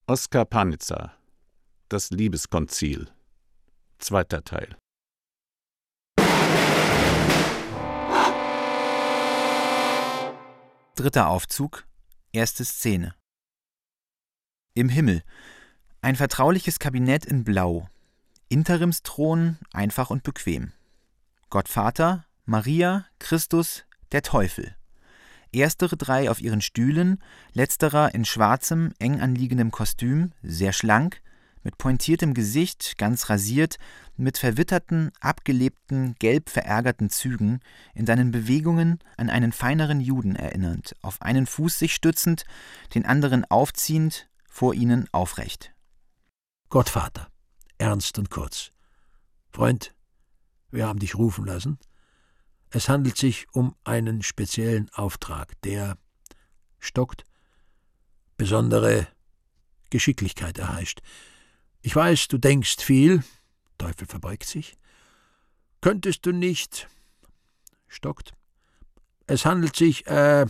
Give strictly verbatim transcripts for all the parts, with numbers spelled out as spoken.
Oskar Panizza, Das Liebeskonzil, zweiter Teil. Dritter Aufzug, erste Szene. Im Himmel. Ein vertrauliches Kabinett in Blau. Interimsthron, einfach und bequem. Gottvater, Maria, Christus, der Teufel. Erstere drei auf ihren Stühlen, letzterer in schwarzem, eng anliegendem Kostüm, sehr schlank, mit pointiertem Gesicht, ganz rasiert, mit verwitterten, abgelebten, gelb verärgerten Zügen, in seinen Bewegungen an einen feineren Juden erinnernd, auf einen Fuß sich stützend, den anderen aufziehend, vor ihnen aufrecht. Gottvater, ernst und kurz. Freund, wir haben dich rufen lassen. Es handelt sich um einen speziellen Auftrag, der stockt, besondere Geschicklichkeit erheischt. Ich weiß, du denkst viel, Teufel verbeugt sich. Könntest du nicht, stockt. Es handelt sich, äh,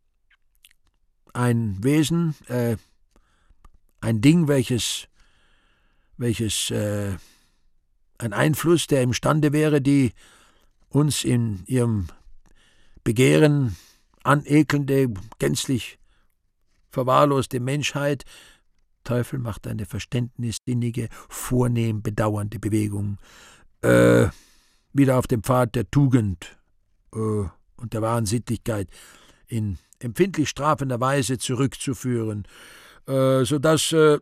ein Wesen, äh, ein Ding, welches, welches, äh, ein Einfluss, der imstande wäre, die uns in ihrem Begehren anekelnde, gänzlich verwahrloste Menschheit. Teufel macht eine verständnissinnige, vornehm bedauernde Bewegung, äh, wieder auf den Pfad der Tugend äh, und der wahren Sittlichkeit in empfindlich strafender Weise zurückzuführen, äh, sodass, äh,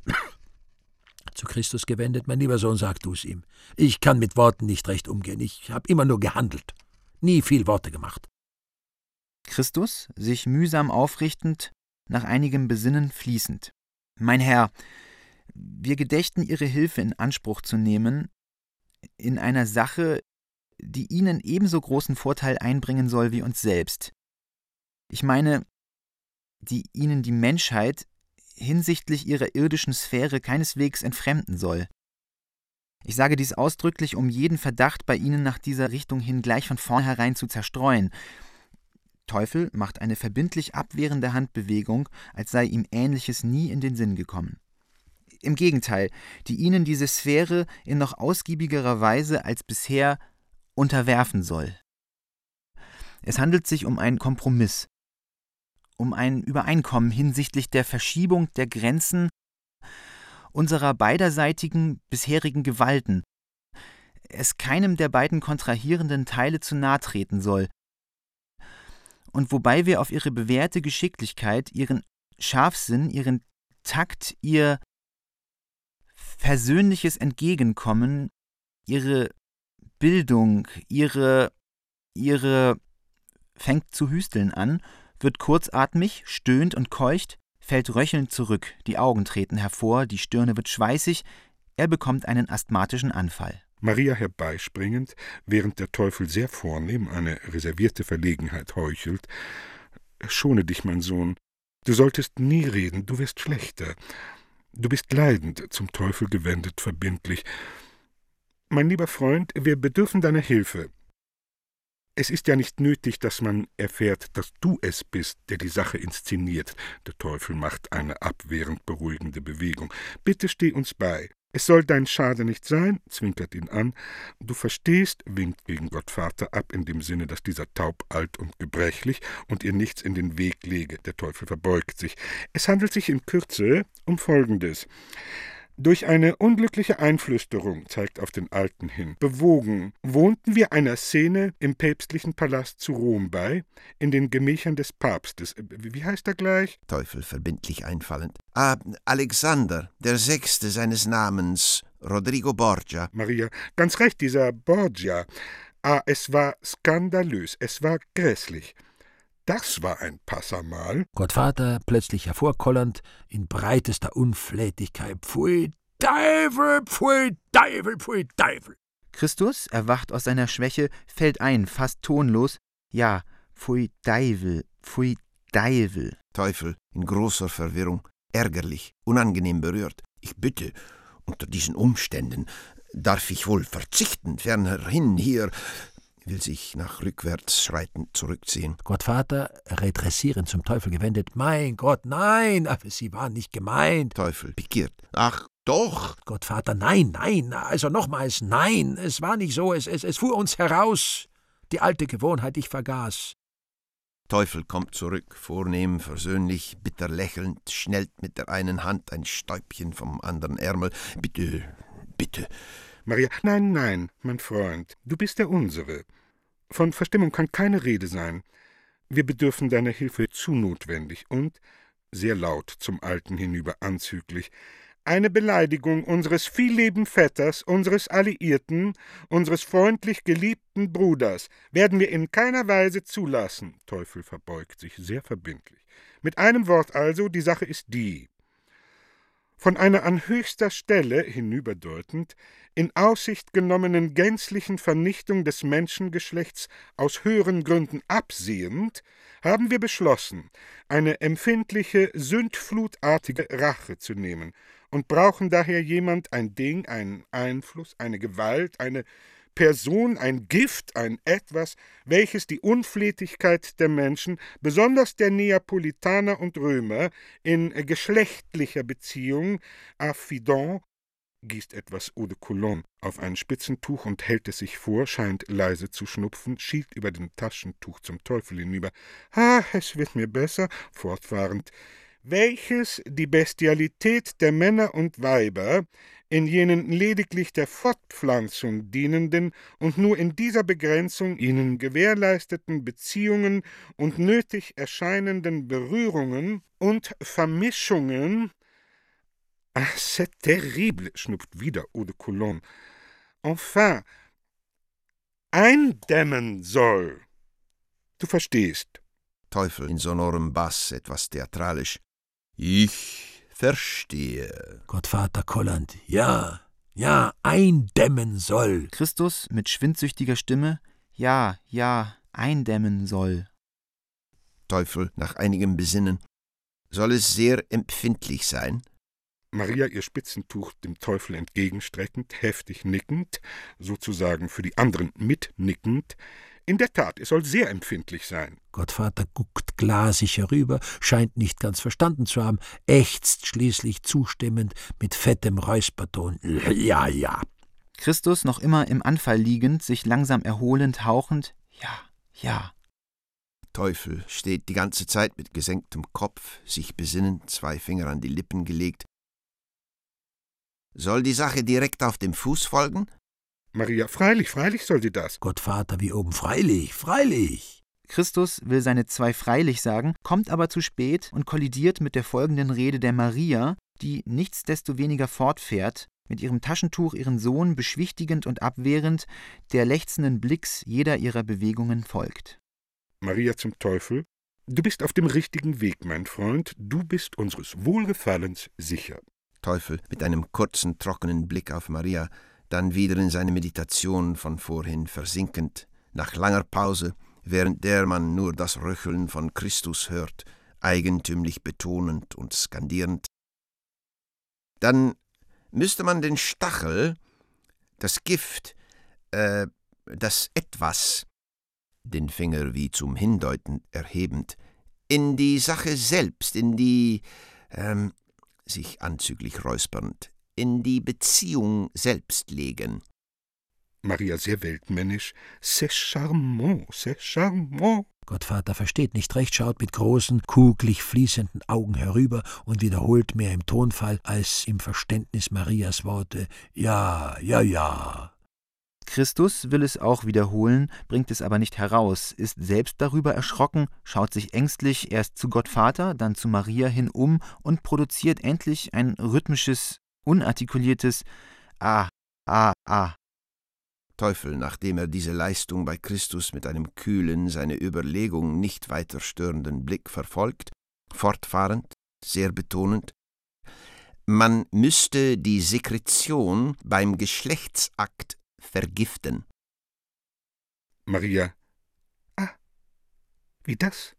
zu Christus gewendet, mein lieber Sohn, sag du es ihm. Ich kann mit Worten nicht recht umgehen. Ich habe immer nur gehandelt, nie viel Worte gemacht. Christus, sich mühsam aufrichtend, nach einigem Besinnen fließend. Mein Herr, wir gedächten Ihre Hilfe in Anspruch zu nehmen, in einer Sache, die Ihnen ebenso großen Vorteil einbringen soll wie uns selbst. Ich meine, die Ihnen die Menschheit hinsichtlich ihrer irdischen Sphäre keineswegs entfremden soll. Ich sage dies ausdrücklich, um jeden Verdacht bei Ihnen nach dieser Richtung hin gleich von vornherein zu zerstreuen. Teufel macht eine verbindlich abwehrende Handbewegung, als sei ihm Ähnliches nie in den Sinn gekommen. Im Gegenteil, die Ihnen diese Sphäre in noch ausgiebigerer Weise als bisher unterwerfen soll. Es handelt sich um einen Kompromiss, um ein Übereinkommen hinsichtlich der Verschiebung der Grenzen unserer beiderseitigen bisherigen Gewalten, es keinem der beiden kontrahierenden Teile zu nahe treten soll, und wobei wir auf ihre bewährte Geschicklichkeit, ihren Scharfsinn, ihren Takt, ihr persönliches Entgegenkommen, ihre Bildung, ihre, ihre, fängt zu hüsteln an, wird kurzatmig, stöhnt und keucht, fällt röchelnd zurück, die Augen treten hervor, die Stirne wird schweißig, er bekommt einen asthmatischen Anfall. Maria herbeispringend, während der Teufel sehr vornehm eine reservierte Verlegenheit heuchelt. »Schone dich, mein Sohn, du solltest nie reden, du wirst schlechter. Du bist leidend«, zum Teufel gewendet, verbindlich. »Mein lieber Freund, wir bedürfen deiner Hilfe. Es ist ja nicht nötig, dass man erfährt, dass du es bist, der die Sache inszeniert.« Der Teufel macht eine abwehrend beruhigende Bewegung. »Bitte steh uns bei. Es soll dein Schade nicht sein«, zwinkert ihn an. »Du verstehst«, winkt gegen Gottvater ab, in dem Sinne, dass dieser taub, alt und gebrechlich und ihr nichts in den Weg lege. Der Teufel verbeugt sich. »Es handelt sich in Kürze um Folgendes. Durch eine unglückliche Einflüsterung«, zeigt auf den Alten hin, »bewogen, wohnten wir einer Szene im päpstlichen Palast zu Rom bei, in den Gemächern des Papstes. Wie heißt er gleich?« Teufel verbindlich einfallend. »Ah, Alexander, der Sechste seines Namens, Rodrigo Borgia.« Maria, »Ganz recht, dieser Borgia. Ah, es war skandalös, es war grässlich. Das war ein Passamal.« Gottvater, plötzlich hervorkollernd, in breitester Unflätigkeit. »Pfui Teufel, pfui Teufel, pfui Teufel!« Christus erwacht aus seiner Schwäche, fällt ein, fast tonlos. »Ja, pfui Teufel, pfui Teufel.« Teufel, in großer Verwirrung, ärgerlich, unangenehm berührt. »Ich bitte, unter diesen Umständen darf ich wohl verzichten, fernerhin hier. will sich nach rückwärts schreitend zurückziehen. Gottvater, redressierend zum Teufel gewendet. Mein Gott, nein, aber Sie waren nicht gemeint. Teufel, pikiert. Ach, doch! Gottvater, nein, nein, also nochmals, nein, es war nicht so, es, es, es fuhr uns heraus. Die alte Gewohnheit, ich vergaß. Teufel kommt zurück, vornehm, versöhnlich, bitter lächelnd, schnellt mit der einen Hand ein Stäubchen vom anderen Ärmel. Bitte, bitte. Maria, nein, nein, mein Freund, du bist der Unsere. Von Verstimmung kann keine Rede sein. Wir bedürfen deiner Hilfe zu notwendig und, sehr laut zum Alten hinüber anzüglich, eine Beleidigung unseres viellieben Vetters, unseres Alliierten, unseres freundlich geliebten Bruders werden wir in keiner Weise zulassen. Teufel verbeugt sich sehr verbindlich. Mit einem Wort also, die Sache ist die: Von einer an höchster Stelle, hinüberdeutend, in Aussicht genommenen gänzlichen Vernichtung des Menschengeschlechts aus höheren Gründen absehend, haben wir beschlossen, eine empfindliche, sündflutartige Rache zu nehmen und brauchen daher jemand, ein Ding, einen Einfluss, eine Gewalt, eine Person, ein Gift, ein Etwas, welches die Unflätigkeit der Menschen, besonders der Neapolitaner und Römer, in geschlechtlicher Beziehung, affidant, gießt etwas Eau de Cologne auf ein Spitzentuch und hält es sich vor, scheint leise zu schnupfen, schielt über dem Taschentuch zum Teufel hinüber. »Ah, es wird mir besser«, fortfahrend, »welches die Bestialität der Männer und Weiber in jenen lediglich der Fortpflanzung dienenden und nur in dieser Begrenzung ihnen gewährleisteten Beziehungen und nötig erscheinenden Berührungen und Vermischungen«, »Ah, c'est terrible«, schnupft wieder Eau de Cologne, »enfin, eindämmen soll. Du verstehst.« Teufel in sonorem Bass, etwas theatralisch. »Ich verstehe.« Gottvater kollernd. Ja, ja, eindämmen soll. Christus mit schwindsüchtiger Stimme. Ja, ja, eindämmen soll. Teufel nach einigem Besinnen. »Soll es sehr empfindlich sein?« Maria ihr Spitzentuch dem Teufel entgegenstreckend, heftig nickend, sozusagen für die anderen mitnickend. »In der Tat, es soll sehr empfindlich sein.« Gottvater guckt glasig herüber, scheint nicht ganz verstanden zu haben, ächzt schließlich zustimmend mit fettem Räusperton. »Ja, ja.« Christus noch immer im Anfall liegend, sich langsam erholend, hauchend. »Ja, ja.« Teufel steht die ganze Zeit mit gesenktem Kopf, sich besinnend, zwei Finger an die Lippen gelegt. »Soll die Sache direkt auf dem Fuß folgen?« Maria, freilich, freilich soll sie das. Gottvater wie oben, freilich, freilich. Christus will seine zwei freilich sagen, kommt aber zu spät und kollidiert mit der folgenden Rede der Maria, die nichtsdestoweniger fortfährt, mit ihrem Taschentuch ihren Sohn beschwichtigend und abwehrend, der lechzenden Blicks jeder ihrer Bewegungen folgt. Maria zum Teufel: »Du bist auf dem richtigen Weg, mein Freund, du bist unseres Wohlgefallens sicher.« Teufel mit einem kurzen, trockenen Blick auf Maria, dann wieder in seine Meditation von vorhin versinkend, nach langer Pause, während der man nur das Röcheln von Christus hört, eigentümlich betonend und skandierend. Dann müsste man den Stachel, das Gift, äh, das Etwas, den Finger wie zum Hindeuten erhebend, in die Sache selbst, in die, ähm, sich anzüglich räuspernd, in die Beziehung selbst legen. Maria sehr weltmännisch. C'est charmant, c'est charmant. Gottvater versteht nicht recht, schaut mit großen, kugelig fließenden Augen herüber und wiederholt mehr im Tonfall als im Verständnis Marias Worte. Ja, ja, ja. Christus will es auch wiederholen, bringt es aber nicht heraus, ist selbst darüber erschrocken, schaut sich ängstlich erst zu Gottvater, dann zu Maria hin um und produziert endlich ein rhythmisches, unartikuliertes Ah, ah, ah. Teufel, nachdem er diese Leistung bei Christus mit einem kühlen, seine Überlegung nicht weiter störenden Blick verfolgt, fortfahrend, sehr betonend: Man müsste die Sekretion beim Geschlechtsakt vergiften. Maria: Ah, wie das?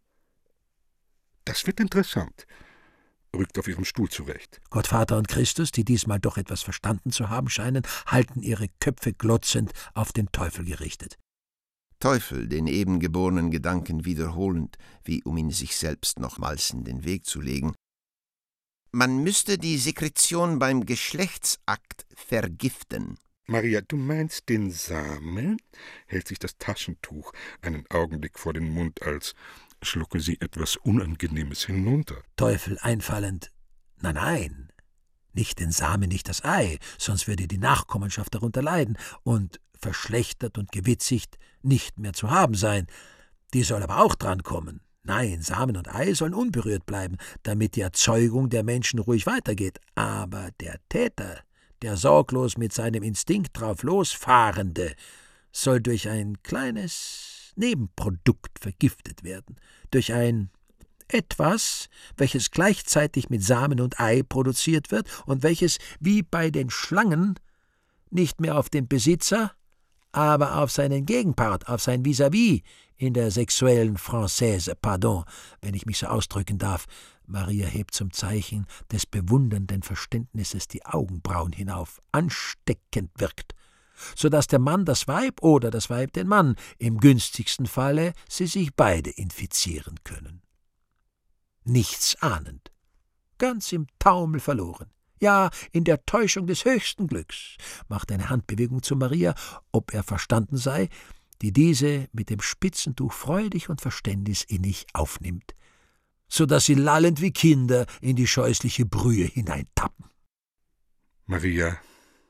Das wird interessant. Rückt auf ihrem Stuhl zurecht. Gottvater und Christus, die diesmal doch etwas verstanden zu haben scheinen, halten ihre Köpfe glotzend auf den Teufel gerichtet. Teufel, den eben geborenen Gedanken wiederholend, wie um ihn sich selbst nochmals in den Weg zu legen. Man müsste die Sekretion beim Geschlechtsakt vergiften. Maria, du meinst den Samen? Hält sich das Taschentuch einen Augenblick vor den Mund, als schlucke sie etwas Unangenehmes hinunter. Teufel einfallend. Nein, nein, nicht den Samen, nicht das Ei, sonst würde die Nachkommenschaft darunter leiden und verschlechtert und gewitzigt nicht mehr zu haben sein. Die soll aber auch drankommen. Nein, Samen und Ei sollen unberührt bleiben, damit die Erzeugung der Menschen ruhig weitergeht. Aber der Täter, der sorglos mit seinem Instinkt drauf losfahrende, soll durch ein kleines Nebenprodukt vergiftet werden, durch ein etwas, welches gleichzeitig mit Samen und Ei produziert wird und welches, wie bei den Schlangen, nicht mehr auf den Besitzer, aber auf seinen Gegenpart, auf sein Vis-à-vis in der sexuellen Française, pardon, wenn ich mich so ausdrücken darf. Maria hebt zum Zeichen des bewundernden Verständnisses die Augenbrauen hinauf, ansteckend wirkt, so dass der Mann das Weib oder das Weib den Mann, im günstigsten Falle sie sich beide infizieren können. Nichts ahnend, ganz im Taumel verloren, ja, in der Täuschung des höchsten Glücks, macht eine Handbewegung zu Maria, ob er verstanden sei, die diese mit dem Spitzentuch freudig und verständnisinnig aufnimmt, so dass sie lallend wie Kinder in die scheußliche Brühe hineintappen. Maria,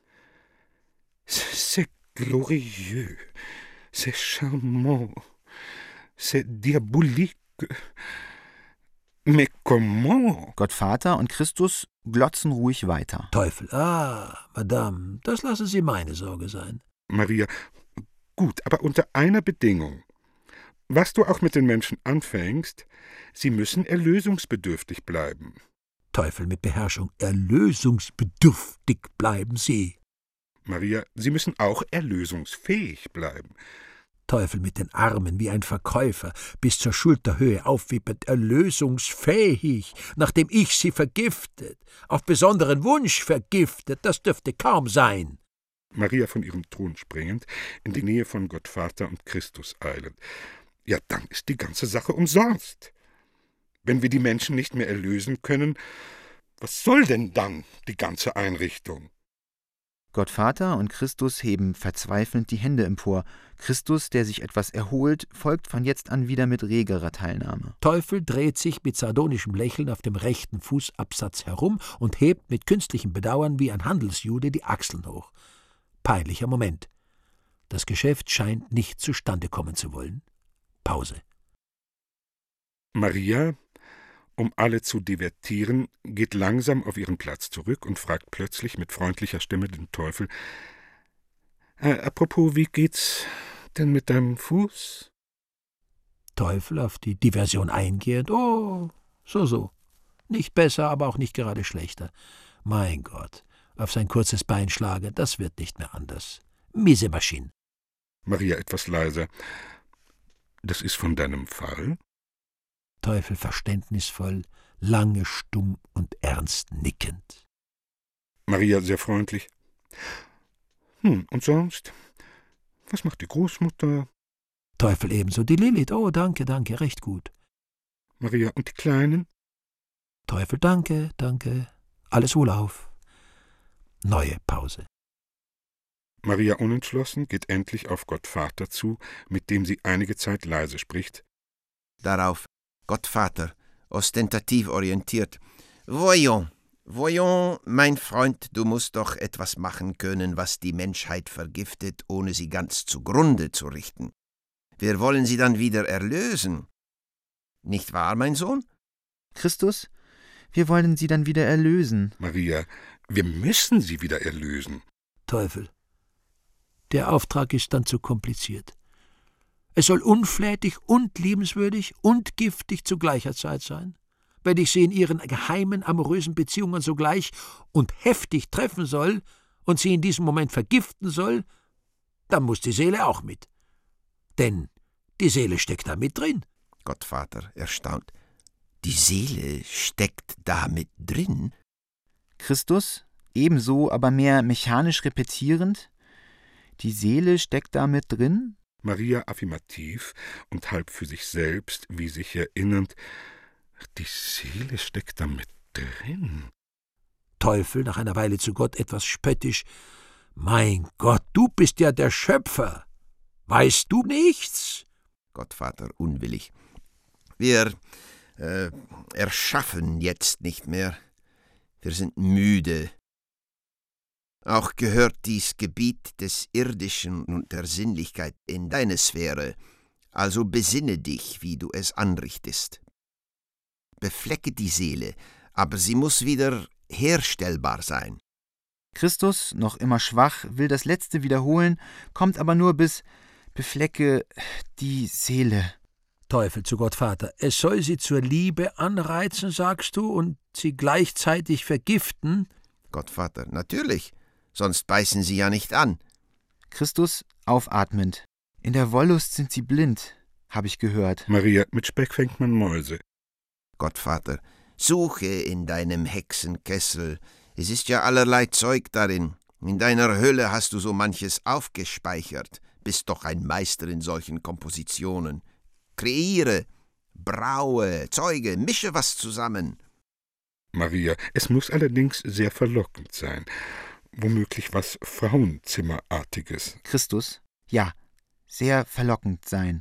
c'est glorieux, c'est charmant, c'est diabolique. Mais comment? Gottvater und Christus glotzen ruhig weiter. Teufel, ah, Madame, das lassen Sie meine Sorge sein. Maria, gut, aber unter einer Bedingung. Was du auch mit den Menschen anfängst, sie müssen erlösungsbedürftig bleiben. Teufel mit Beherrschung, erlösungsbedürftig bleiben Sie. Maria, sie müssen auch erlösungsfähig bleiben. Teufel mit den Armen wie ein Verkäufer, bis zur Schulterhöhe aufwippend, erlösungsfähig, nachdem ich sie vergiftet, auf besonderen Wunsch vergiftet, das dürfte kaum sein. Maria von ihrem Thron springend, in die Nähe von Gottvater und Christus eilend. Ja, dann ist die ganze Sache umsonst. Wenn wir die Menschen nicht mehr erlösen können, was soll denn dann die ganze Einrichtung? Gottvater und Christus heben verzweifelnd die Hände empor. Christus, der sich etwas erholt, folgt von jetzt an wieder mit regerer Teilnahme. Teufel dreht sich mit sardonischem Lächeln auf dem rechten Fußabsatz herum und hebt mit künstlichem Bedauern wie ein Handelsjude die Achseln hoch. Peinlicher Moment. Das Geschäft scheint nicht zustande kommen zu wollen. Pause. Maria, um alle zu divertieren, geht langsam auf ihren Platz zurück und fragt plötzlich mit freundlicher Stimme den Teufel: äh, apropos, wie geht's denn mit deinem Fuß? Teufel auf die Diversion eingehend: Oh, so, so. Nicht besser, aber auch nicht gerade schlechter. Mein Gott, auf sein kurzes Bein schlagen, das wird nicht mehr anders. Miese Maschine. Maria etwas leiser: Das ist von deinem Fall? Teufel verständnisvoll, lange stumm und ernst nickend. Maria sehr freundlich: Hm, und sonst? Was macht die Großmutter? Teufel ebenso: Die Lilith, oh, danke, danke, recht gut. Maria: Und die Kleinen? Teufel: Danke, danke, alles wohlauf. Neue Pause. Maria unentschlossen geht endlich auf Gottvater zu, mit dem sie einige Zeit leise spricht. Darauf Gottvater, ostentativ orientiert: Voyons, voyons, mein Freund, du musst doch etwas machen können, was die Menschheit vergiftet, ohne sie ganz zugrunde zu richten. Wir wollen sie dann wieder erlösen. Nicht wahr, mein Sohn? Christus, wir wollen sie dann wieder erlösen. Maria: Wir müssen sie wieder erlösen. Teufel: Der Auftrag ist dann zu kompliziert. Es soll unflätig und liebenswürdig und giftig zu gleicher Zeit sein. Wenn ich sie in ihren geheimen, amorösen Beziehungen sogleich und heftig treffen soll und sie in diesem Moment vergiften soll, dann muss die Seele auch mit. Denn die Seele steckt da mit drin. Gottvater erstaunt: Die Seele steckt da mit drin? Christus, ebenso, aber mehr mechanisch repetierend: Die Seele steckt da mit drin? Maria affirmativ und halb für sich selbst, wie sich erinnernd, die Seele steckt da mit drin. Teufel nach einer Weile zu Gott etwas spöttisch: »Mein Gott, du bist ja der Schöpfer. Weißt du nichts?« Gottvater unwillig: »Wir äh, erschaffen jetzt nicht mehr. Wir sind müde. Auch gehört dies Gebiet des Irdischen und der Sinnlichkeit in deine Sphäre, also besinne dich, wie du es anrichtest. Beflecke die Seele, aber sie muss wieder herstellbar sein.« Christus, noch immer schwach, will das Letzte wiederholen, kommt aber nur bis »beflecke die Seele«. Teufel zu Gottvater: »Es soll sie zur Liebe anreizen, sagst du, und sie gleichzeitig vergiften?« Gottvater: »Natürlich, sonst beißen sie ja nicht an.« Christus, aufatmend: »In der Wollust sind sie blind, habe ich gehört.« Maria: »Mit Speck fängt man Mäuse.« Gottvater: »Suche in deinem Hexenkessel. Es ist ja allerlei Zeug darin. In deiner Höhle hast du so manches aufgespeichert. Bist doch ein Meister in solchen Kompositionen. Kreiere, braue, zeuge, mische was zusammen.« Maria: »Es muss allerdings sehr verlockend sein. Womöglich was Frauenzimmerartiges.« Christus: »Ja, sehr verlockend sein.«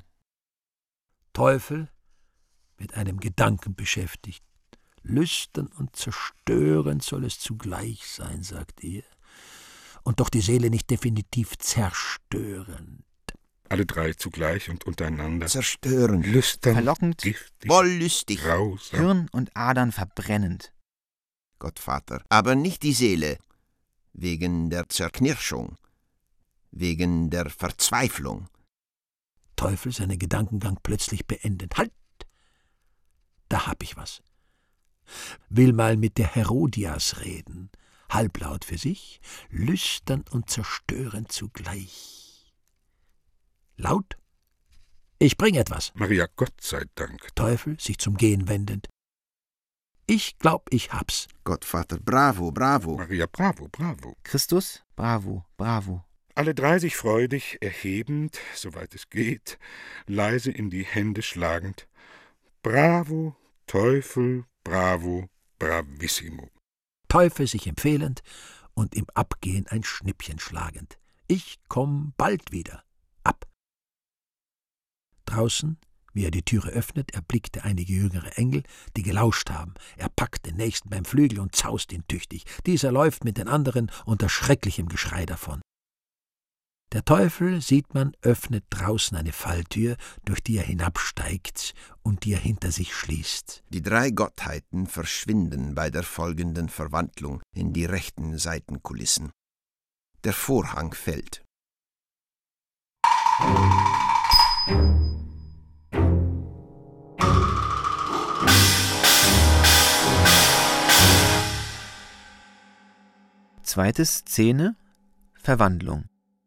Teufel mit einem Gedanken beschäftigt: »Lüstern und zerstörend soll es zugleich sein«, sagt er, »und doch die Seele nicht definitiv zerstörend.« Alle drei zugleich und untereinander: »Zerstörend, lüstern, verlockend, giftig, wollüstig, grausam.« Hirn und Adern verbrennend. Gottvater: »Aber nicht die Seele, wegen der Zerknirschung, wegen der Verzweiflung.« Teufel seinen Gedankengang plötzlich beendend: »Halt! Da hab ich was. Will mal mit der Herodias reden, halblaut für sich, lüstern und zerstörend zugleich. Laut: »Ich bring etwas.« Maria: »Gott sei Dank.« Teufel sich zum Gehen wendend: »Ich glaub, ich hab's.« Gottvater: »Bravo, bravo.« Maria: »Bravo, bravo.« Christus: »Bravo, bravo.« Alle drei sich freudig erhebend, soweit es geht, leise in die Hände schlagend: »Bravo, Teufel, bravo, bravissimo.« Teufel sich empfehlend und im Abgehen ein Schnippchen schlagend: »Ich komm bald wieder. Ab.« Draußen, wie er die Türe öffnet, erblickte einige jüngere Engel, die gelauscht haben. Er packt den Nächsten beim Flügel und zaust ihn tüchtig. Dieser läuft mit den anderen unter schrecklichem Geschrei davon. Der Teufel, sieht man, öffnet draußen eine Falltür, durch die er hinabsteigt und die er hinter sich schließt. Die drei Gottheiten verschwinden bei der folgenden Verwandlung in die rechten Seitenkulissen. Der Vorhang fällt. Zweite Szene: Verwandlung.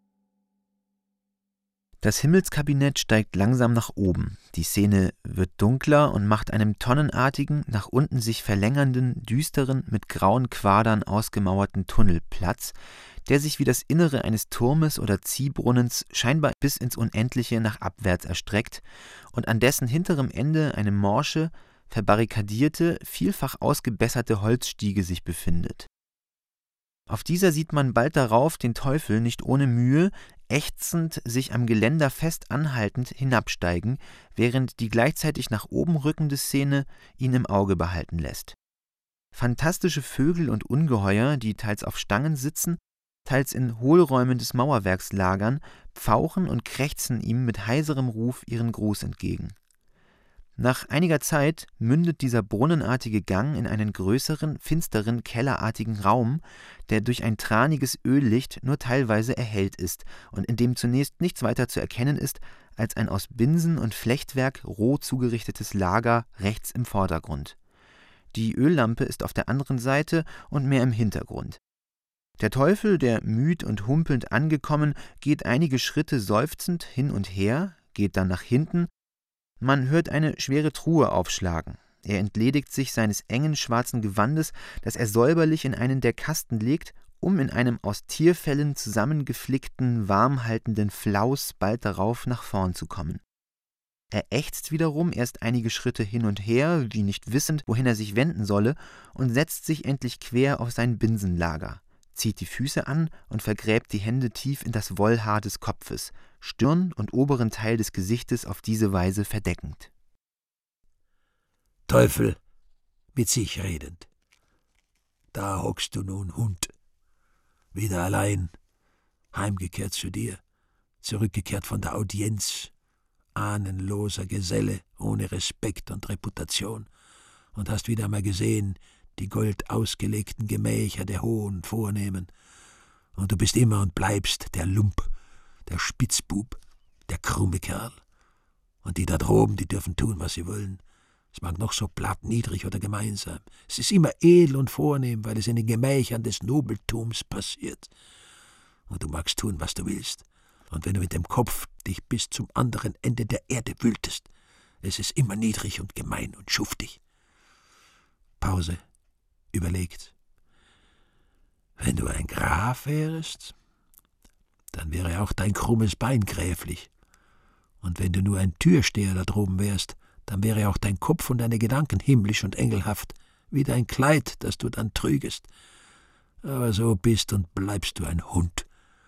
Das Himmelskabinett steigt langsam nach oben. Die Szene wird dunkler und macht einem tonnenartigen, nach unten sich verlängernden, düsteren, mit grauen Quadern ausgemauerten Tunnel Platz, der sich wie das Innere eines Turmes oder Ziehbrunnens scheinbar bis ins Unendliche nach abwärts erstreckt und an dessen hinterem Ende eine morsche, verbarrikadierte, vielfach ausgebesserte Holzstiege sich befindet. Auf dieser sieht man bald darauf den Teufel nicht ohne Mühe, ächzend, sich am Geländer fest anhaltend hinabsteigen, während die gleichzeitig nach oben rückende Szene ihn im Auge behalten lässt. Fantastische Vögel und Ungeheuer, die teils auf Stangen sitzen, teils in Hohlräumen des Mauerwerks lagern, pfauchen und krächzen ihm mit heiserem Ruf ihren Gruß entgegen. Nach einiger Zeit mündet dieser brunnenartige Gang in einen größeren, finsteren, kellerartigen Raum, der durch ein traniges Öllicht nur teilweise erhellt ist und in dem zunächst nichts weiter zu erkennen ist als ein aus Binsen und Flechtwerk roh zugerichtetes Lager rechts im Vordergrund. Die Öllampe ist auf der anderen Seite und mehr im Hintergrund. Der Teufel, der müd und humpelnd angekommen, geht einige Schritte seufzend hin und her, geht dann nach hinten. Man hört eine schwere Truhe aufschlagen. Er entledigt sich seines engen schwarzen Gewandes, das er säuberlich in einen der Kasten legt, um in einem aus Tierfellen zusammengeflickten, warmhaltenden Flaus bald darauf nach vorn zu kommen. Er ächzt wiederum erst einige Schritte hin und her, wie nicht wissend, wohin er sich wenden solle, und setzt sich endlich quer auf sein Binsenlager, zieht die Füße an und vergräbt die Hände tief in das Wollhaar des Kopfes, Stirn und oberen Teil des Gesichtes auf diese Weise verdeckend. Teufel, mit sich redend. Da hockst du nun, Hund. Wieder allein, heimgekehrt zu dir, zurückgekehrt von der Audienz, ahnenloser Geselle, ohne Respekt und Reputation, und hast wieder einmal gesehen, die goldausgelegten Gemächer der Hohen Vornehmen, und du bist immer und bleibst der Lump, der Spitzbub, der krumme Kerl. Und die da droben, die dürfen tun, was sie wollen. Es mag noch so platt, niedrig oder gemein sein. Es ist immer edel und vornehm, weil es in den Gemächern des Nobeltums passiert. Und du magst tun, was du willst. Und wenn du mit dem Kopf dich bis zum anderen Ende der Erde wühltest, es ist immer niedrig und gemein und schuftig. Pause, überlegt. Wenn du ein Graf wärest, dann wäre auch dein krummes Bein gräflich. Und wenn du nur ein Türsteher da droben wärst, dann wäre auch dein Kopf und deine Gedanken himmlisch und engelhaft, wie dein Kleid, das du dann trügest. Aber so bist und bleibst du ein Hund.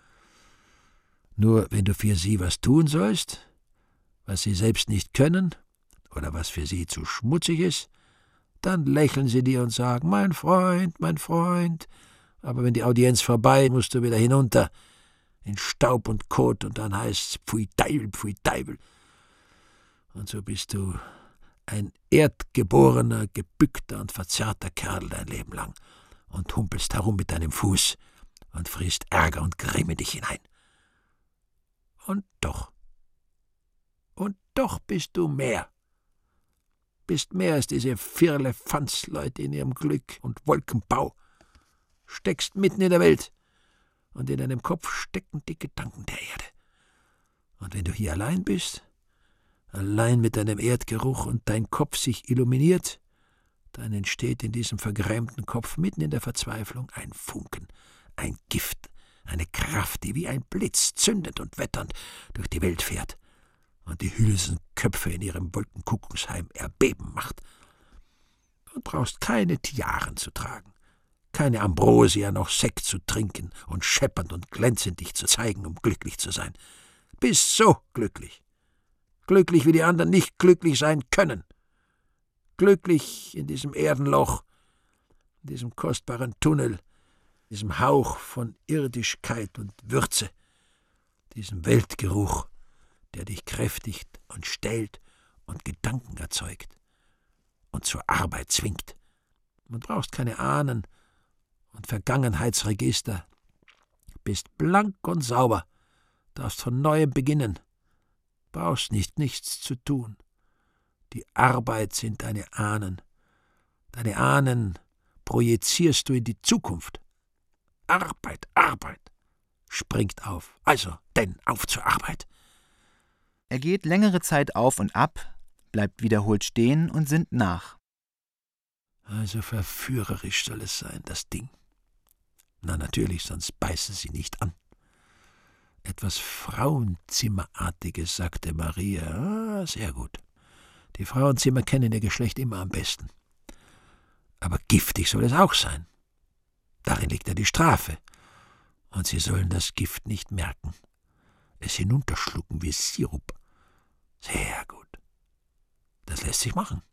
Nur wenn du für sie was tun sollst, was sie selbst nicht können oder was für sie zu schmutzig ist, dann lächeln sie dir und sagen, mein Freund, mein Freund, aber wenn die Audienz vorbei, musst du wieder hinunter, in Staub und Kot, und dann heißt's Pfui Teufel, Pfui Teufel. Und so bist du ein erdgeborener, gebückter und verzerrter Kerl dein Leben lang und humpelst herum mit deinem Fuß und frisst Ärger und Grimm in dich hinein. Und doch, und doch bist du mehr. Bist mehr als diese Firlefanz-Leute in ihrem Glück und Wolkenbau. Steckst mitten in der Welt, und in deinem Kopf stecken die Gedanken der Erde. Und wenn du hier allein bist, allein mit deinem Erdgeruch und dein Kopf sich illuminiert, dann entsteht in diesem vergrämten Kopf mitten in der Verzweiflung ein Funken, ein Gift, eine Kraft, die wie ein Blitz zündend und wetternd durch die Welt fährt und die Hülsenköpfe in ihrem Wolkenkuckucksheim erbeben macht. Und brauchst keine Tiaren zu tragen, keine Ambrosia noch Sekt zu trinken und scheppernd und glänzend dich zu zeigen, um glücklich zu sein. Bist so glücklich. Glücklich, wie die anderen nicht glücklich sein können. Glücklich in diesem Erdenloch, in diesem kostbaren Tunnel, diesem Hauch von Irdischkeit und Würze, diesem Weltgeruch, der dich kräftigt und stellt und Gedanken erzeugt und zur Arbeit zwingt. Man brauchst keine Ahnen und Vergangenheitsregister, bist blank und sauber, darfst von Neuem beginnen, brauchst nicht nichts zu tun. Die Arbeit sind deine Ahnen. Deine Ahnen projizierst du in die Zukunft. Arbeit, Arbeit, springt auf. Also, denn auf zur Arbeit. Er geht längere Zeit auf und ab, bleibt wiederholt stehen und sinnt nach. Also verführerisch soll es sein, das Ding. Na natürlich, sonst beißen sie nicht an. Etwas Frauenzimmerartiges, sagte Maria. Ah, sehr gut. Die Frauenzimmer kennen ihr Geschlecht immer am besten. Aber giftig soll es auch sein. Darin liegt ja die Strafe. Und sie sollen das Gift nicht merken. Es hinunterschlucken wie Sirup. Sehr gut. Das lässt sich machen.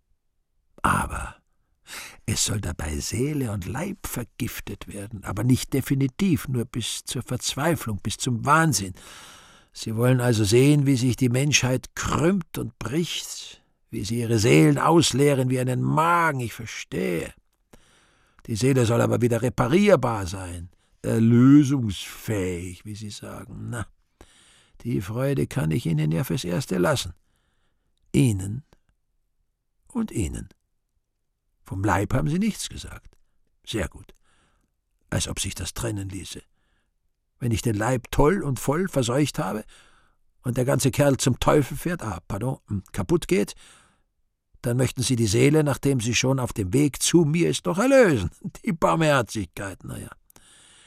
Aber es soll dabei Seele und Leib vergiftet werden, aber nicht definitiv, nur bis zur Verzweiflung, bis zum Wahnsinn. Sie wollen also sehen, wie sich die Menschheit krümmt und bricht, wie sie ihre Seelen ausleeren wie einen Magen, ich verstehe. Die Seele soll aber wieder reparierbar sein, erlösungsfähig, wie sie sagen. Na, die Freude kann ich Ihnen ja fürs Erste lassen. Ihnen und Ihnen. Vom Leib haben Sie nichts gesagt. Sehr gut. Als ob sich das trennen ließe. Wenn ich den Leib toll und voll verseucht habe und der ganze Kerl zum Teufel fährt, ah, pardon, kaputt geht, dann möchten Sie die Seele, nachdem sie schon auf dem Weg zu mir ist, doch erlösen. Die Barmherzigkeit, naja.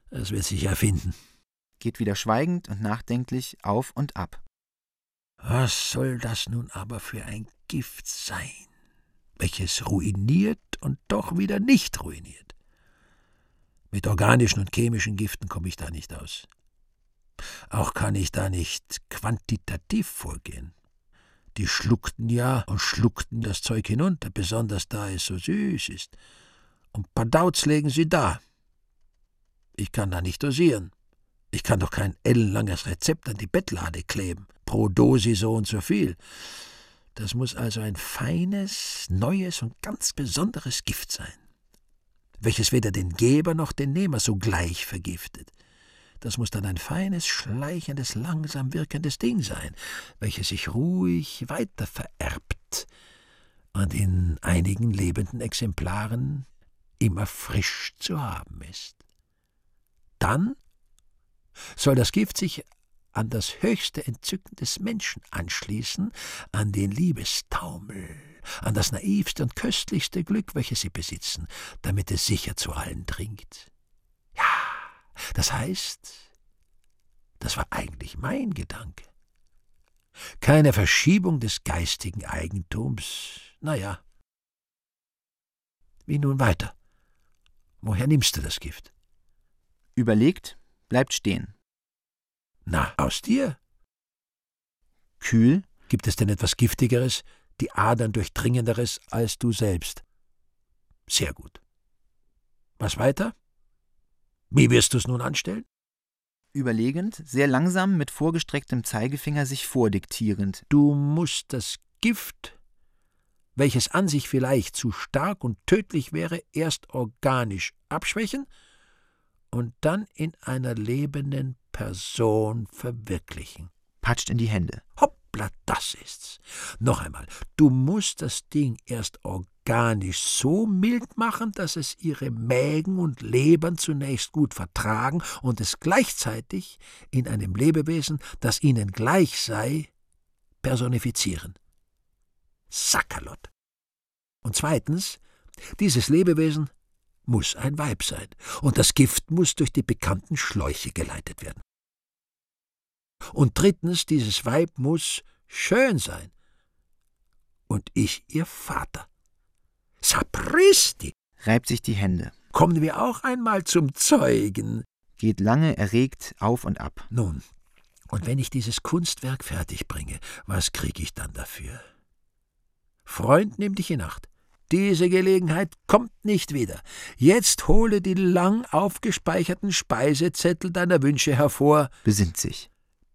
Das wird sich erfinden. Geht wieder schweigend und nachdenklich auf und ab. Was soll das nun aber für ein Gift sein, welches ruiniert und doch wieder nicht ruiniert? Mit organischen und chemischen Giften komme ich da nicht aus. Auch kann ich da nicht quantitativ vorgehen. Die schluckten ja und schluckten das Zeug hinunter, besonders da es so süß ist. Und Padauts legen sie da. Ich kann da nicht dosieren. Ich kann doch kein ellenlanges Rezept an die Bettlade kleben. Pro Dosi so und so viel. Das muss also ein feines, neues und ganz besonderes Gift sein, welches weder den Geber noch den Nehmer sogleich vergiftet. Das muss dann ein feines, schleichendes, langsam wirkendes Ding sein, welches sich ruhig weiter vererbt und in einigen lebenden Exemplaren immer frisch zu haben ist. Dann soll das Gift sich an das höchste Entzücken des Menschen anschließen, an den Liebestaumel, an das naivste und köstlichste Glück, welches sie besitzen, damit es sicher zu allen dringt. Ja, das heißt, das war eigentlich mein Gedanke. Keine Verschiebung des geistigen Eigentums. Na ja. Wie nun weiter? Woher nimmst du das Gift? Überlegt, bleibt stehen. Na, aus dir? Kühl. Gibt es denn etwas Giftigeres, die Adern durchdringenderes als du selbst? Sehr gut. Was weiter? Wie wirst du es nun anstellen? Überlegend, sehr langsam mit vorgestrecktem Zeigefinger sich vordiktierend. Du musst das Gift, welches an sich vielleicht zu stark und tödlich wäre, erst organisch abschwächen und dann in einer lebenden Person verwirklichen. Patscht in die Hände. Hoppla, das ist's. Noch einmal, du musst das Ding erst organisch so mild machen, dass es ihre Mägen und Lebern zunächst gut vertragen und es gleichzeitig in einem Lebewesen, das ihnen gleich sei, personifizieren. Sackerlot. Und zweitens, dieses Lebewesen muss ein Weib sein, und das Gift muss durch die bekannten Schläuche geleitet werden. Und drittens, dieses Weib muss schön sein, und ich ihr Vater. Sapristi! Reibt sich die Hände. Kommen wir auch einmal zum Zeugen. Geht lange erregt auf und ab. Nun, und wenn ich dieses Kunstwerk fertig bringe, was krieg ich dann dafür? Freund, nimm dich in Acht. Diese Gelegenheit kommt nicht wieder. Jetzt hole die lang aufgespeicherten Speisezettel deiner Wünsche hervor. Besinnt sich.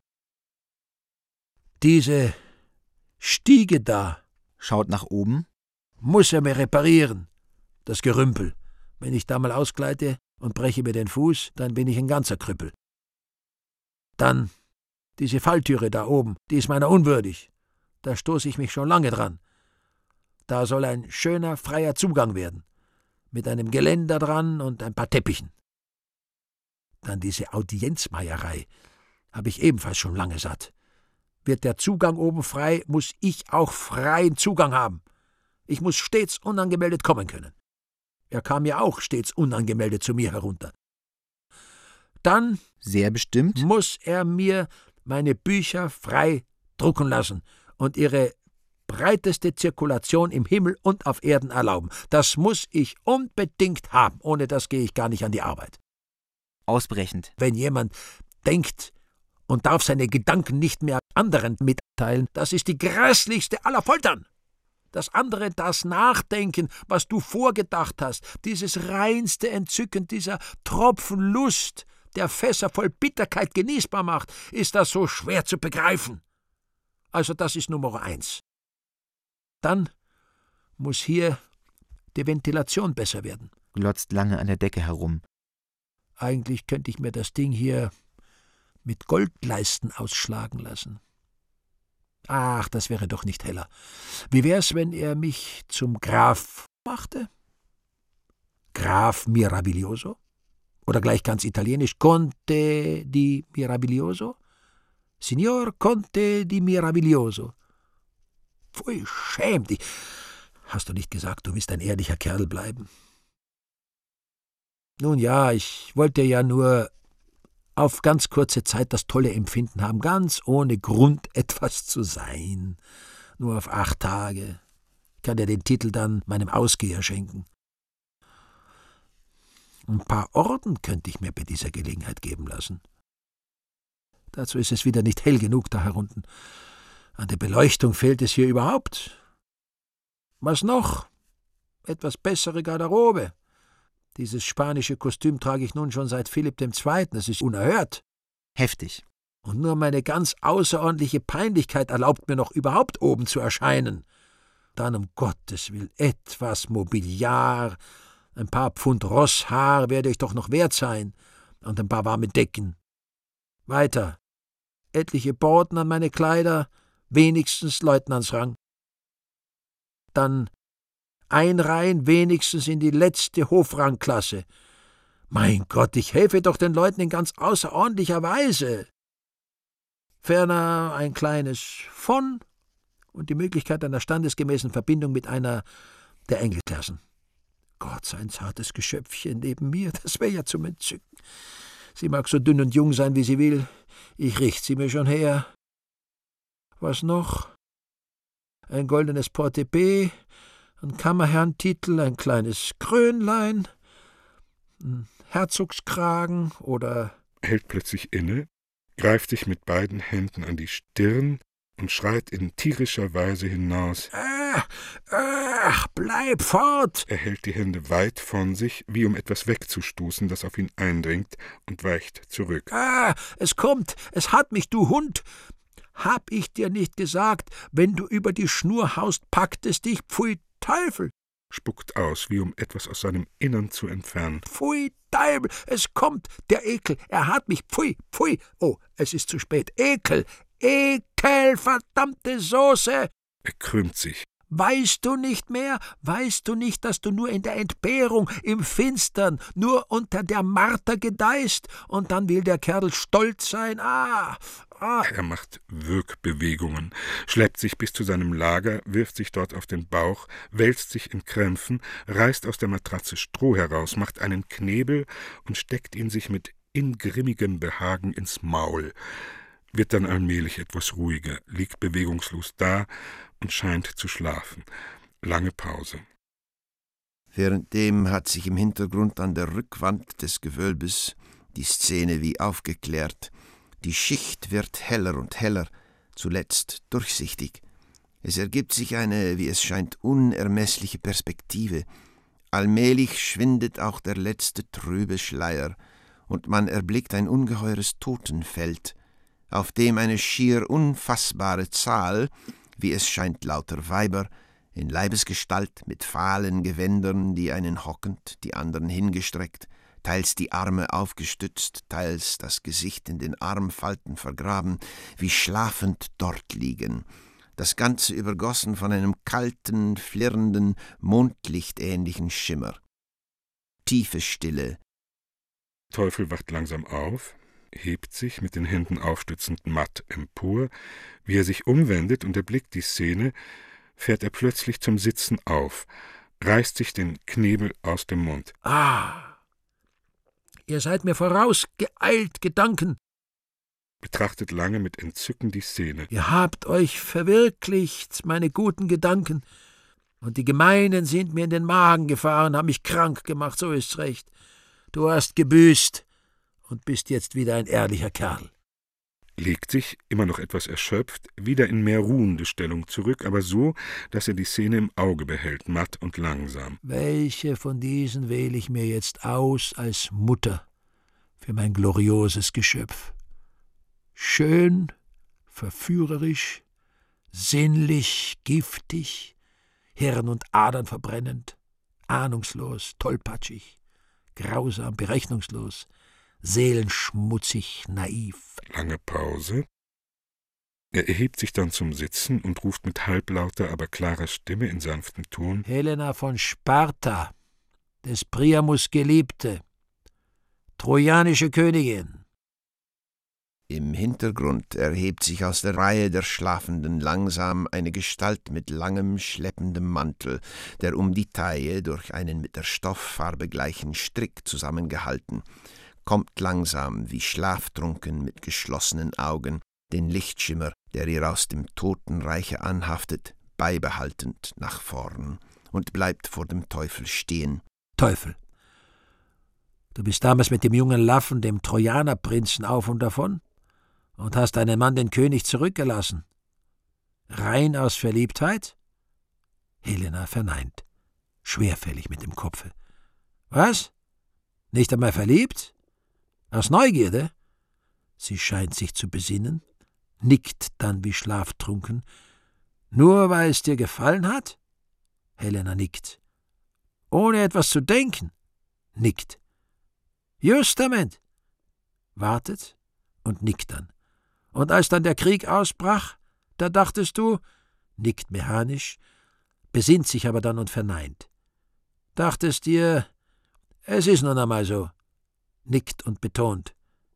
Diese Stiege da. Schaut nach oben. Muss er mir reparieren. Das Gerümpel. Wenn ich da mal ausgleite und breche mir den Fuß, dann bin ich ein ganzer Krüppel. Dann diese Falltüre da oben, die ist meiner unwürdig. Da stoße ich mich schon lange dran. Da soll ein schöner, freier Zugang werden, mit einem Geländer dran und ein paar Teppichen. Dann diese Audienzmeierei, habe ich ebenfalls schon lange satt. Wird der Zugang oben frei, muss ich auch freien Zugang haben. Ich muss stets unangemeldet kommen können. Er kam ja auch stets unangemeldet zu mir herunter. Dann sehr bestimmt muss er mir meine Bücher frei drucken lassen und ihre breiteste Zirkulation im Himmel und auf Erden erlauben. Das muss ich unbedingt haben. Ohne das gehe ich gar nicht an die Arbeit. Ausbrechend. Wenn jemand denkt und darf seine Gedanken nicht mehr anderen mitteilen, das ist die grässlichste aller Foltern. Das andere, das Nachdenken, was du vorgedacht hast, dieses reinste Entzücken, dieser Tropfen Lust, der Fässer voll Bitterkeit genießbar macht, ist das so schwer zu begreifen. Also das ist Nummer eins. Dann muss hier die Ventilation besser werden. Glotzt lange an der Decke herum. Eigentlich könnte ich mir das Ding hier mit Goldleisten ausschlagen lassen. Ach, das wäre doch nicht heller. Wie wär's, wenn er mich zum Graf machte? Graf Miraviglioso? Oder gleich ganz italienisch Conte di Miraviglioso? Signor Conte di Miraviglioso. Pfui, schäm dich. Hast du nicht gesagt, du willst ein ehrlicher Kerl bleiben? Nun ja, ich wollte ja nur auf ganz kurze Zeit das tolle Empfinden haben, ganz ohne Grund etwas zu sein. Nur auf acht Tage. Ich kann ja den Titel dann meinem Ausgeher schenken. Ein paar Orden könnte ich mir bei dieser Gelegenheit geben lassen. Dazu ist es wieder nicht hell genug da herunten. An der Beleuchtung fehlt es hier überhaupt. Was noch? Etwas bessere Garderobe. Dieses spanische Kostüm trage ich nun schon seit Philipp dem Zweiten. Das ist unerhört. Heftig. Und nur meine ganz außerordentliche Peinlichkeit erlaubt mir noch überhaupt oben zu erscheinen. Dann um Gottes Willen etwas Mobiliar, ein paar Pfund Rosshaar werde ich doch noch wert sein und ein paar warme Decken. Weiter. Etliche Borden an meine Kleider, wenigstens Leutnantsrang. Dann einreihen wenigstens in die letzte Hofrangklasse. Mein Gott, ich helfe doch den Leuten in ganz außerordentlicher Weise. Ferner ein kleines von und die Möglichkeit einer standesgemäßen Verbindung mit einer der Engelklassen. Gott, sein zartes Geschöpfchen neben mir, das wäre ja zum Entzücken. Sie mag so dünn und jung sein, wie sie will. Ich richte sie mir schon her. Was noch? Ein goldenes Portepee, ein Kammerherrentitel, ein kleines Krönlein, ein Herzogskragen oder... Hält plötzlich inne, greift sich mit beiden Händen an die Stirn und schreit in tierischer Weise hinaus. Ach, ach, bleib fort! Er hält die Hände weit von sich, wie um etwas wegzustoßen, das auf ihn eindringt, und weicht zurück. Ah, es kommt, es hat mich, du Hund! Hab ich dir nicht gesagt, wenn du über die Schnur haust, packt es dich, pfui Teufel! Spuckt aus, wie um etwas aus seinem Innern zu entfernen. Pfui Teufel, es kommt, der Ekel, er hat mich, pfui, pfui! Oh, es ist zu spät, Ekel! Ekel, verdammte Soße! Er krümmt sich. Weißt du nicht mehr? Weißt du nicht, dass du nur in der Entbehrung, im Finstern, nur unter der Marter gedeihst? Und dann will der Kerl stolz sein. Ah, ah. Er macht Würgbewegungen, schleppt sich bis zu seinem Lager, wirft sich dort auf den Bauch, wälzt sich in Krämpfen, reißt aus der Matratze Stroh heraus, macht einen Knebel und steckt ihn sich mit ingrimmigem Behagen ins Maul. Wird dann allmählich etwas ruhiger, liegt bewegungslos da und scheint zu schlafen. Lange Pause. Währenddem hat sich im Hintergrund an der Rückwand des Gewölbes die Szene wie aufgeklärt. Die Schicht wird heller und heller, zuletzt durchsichtig. Es ergibt sich eine, wie es scheint, unermessliche Perspektive. Allmählich schwindet auch der letzte trübe Schleier, und man erblickt ein ungeheures Totenfeld, auf dem eine schier unfassbare Zahl, wie es scheint lauter Weiber, in Leibesgestalt mit fahlen Gewändern, die einen hockend, die anderen hingestreckt, teils die Arme aufgestützt, teils das Gesicht in den Armfalten vergraben, wie schlafend dort liegen, das Ganze übergossen von einem kalten, flirrenden, mondlichtähnlichen Schimmer. Tiefe Stille. Teufel wacht langsam auf, hebt sich mit den Händen aufstützend matt empor. Wie er sich umwendet und erblickt die Szene, fährt er plötzlich zum Sitzen auf, reißt sich den Knebel aus dem Mund. Ah, ihr seid mir vorausgeeilt, Gedanken. Betrachtet lange mit Entzücken die Szene. Ihr habt euch verwirklicht, meine guten Gedanken. Und die Gemeinen sind mir in den Magen gefahren, haben mich krank gemacht, so ist's recht. Du hast gebüßt und bist jetzt wieder ein ehrlicher Kerl. Legt sich, immer noch etwas erschöpft, wieder in mehr ruhende Stellung zurück, aber so, dass er die Szene im Auge behält, matt und langsam. Welche von diesen wähle ich mir jetzt aus als Mutter für mein glorioses Geschöpf? Schön, verführerisch, sinnlich, giftig, Hirn und Adern verbrennend, ahnungslos, tollpatschig, grausam, berechnungslos, seelenschmutzig, naiv. Lange Pause. Er erhebt sich dann zum Sitzen und ruft mit halblauter, aber klarer Stimme in sanftem Ton: Helena von Sparta, des Priamus Geliebte, trojanische Königin. Im Hintergrund erhebt sich aus der Reihe der Schlafenden langsam eine Gestalt mit langem, schleppendem Mantel, der um die Taille durch einen mit der Stofffarbe gleichen Strick zusammengehalten, kommt langsam wie schlaftrunken mit geschlossenen Augen, den Lichtschimmer, der ihr aus dem Totenreiche anhaftet, beibehaltend nach vorn und bleibt vor dem Teufel stehen. Teufel, du bist damals mit dem jungen Laffen, dem Trojanerprinzen, auf und davon und hast deinen Mann, den König, zurückgelassen. Rein aus Verliebtheit? Helena verneint, schwerfällig mit dem Kopfe. Was? Nicht einmal verliebt? Aus Neugierde? Sie scheint sich zu besinnen, nickt dann wie schlaftrunken. Nur weil es dir gefallen hat? Helena nickt. Ohne etwas zu denken? Nickt. Justament. Wartet und nickt dann. Und als dann der Krieg ausbrach, da dachtest du, nickt mechanisch, besinnt sich aber dann und verneint. Dachtest dir, es ist nun einmal so, nickt und betont.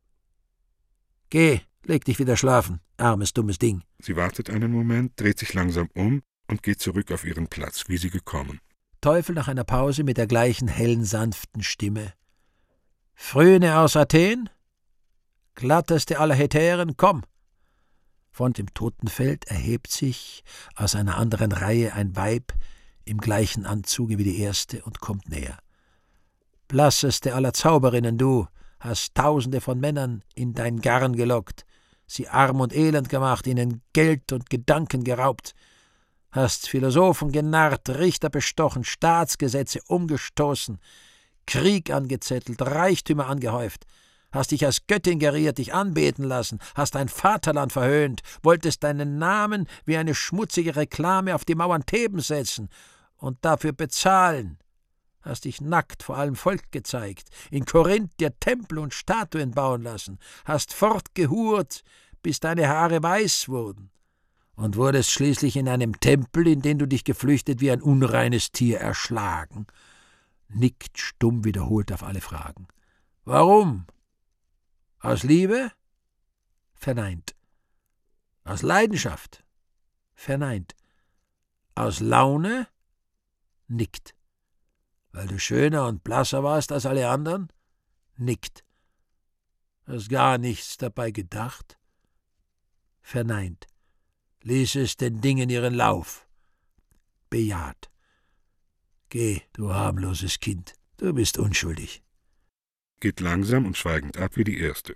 Geh, leg dich wieder schlafen, armes, dummes Ding. Sie wartet einen Moment, dreht sich langsam um und geht zurück auf ihren Platz, wie sie gekommen. Teufel nach einer Pause mit der gleichen hellen, sanften Stimme. Phryne aus Athen? Glatteste aller Hetären, komm! Von dem Totenfeld erhebt sich aus einer anderen Reihe ein Weib im gleichen Anzuge wie die erste und kommt näher. Blasseste aller Zauberinnen, du, hast Tausende von Männern in dein Garn gelockt, sie arm und elend gemacht, ihnen Geld und Gedanken geraubt, hast Philosophen genarrt, Richter bestochen, Staatsgesetze umgestoßen, Krieg angezettelt, Reichtümer angehäuft, hast dich als Göttin geehrt, dich anbeten lassen, hast dein Vaterland verhöhnt, wolltest deinen Namen wie eine schmutzige Reklame auf die Mauern Thebens setzen und dafür bezahlen, hast dich nackt vor allem Volk gezeigt, in Korinth dir Tempel und Statuen bauen lassen, hast fortgehurt, bis deine Haare weiß wurden, und wurdest schließlich in einem Tempel, in den du dich geflüchtet wie ein unreines Tier, erschlagen, nickt stumm wiederholt auf alle Fragen. Warum? Aus Liebe? Verneint. Aus Leidenschaft? Verneint. Aus Laune? Nickt. Weil du schöner und blasser warst als alle anderen? Nickt. Hast gar nichts dabei gedacht? Verneint. Ließ es den Dingen ihren Lauf? Bejaht. Geh, du harmloses Kind, du bist unschuldig. Geht langsam und schweigend ab wie die erste.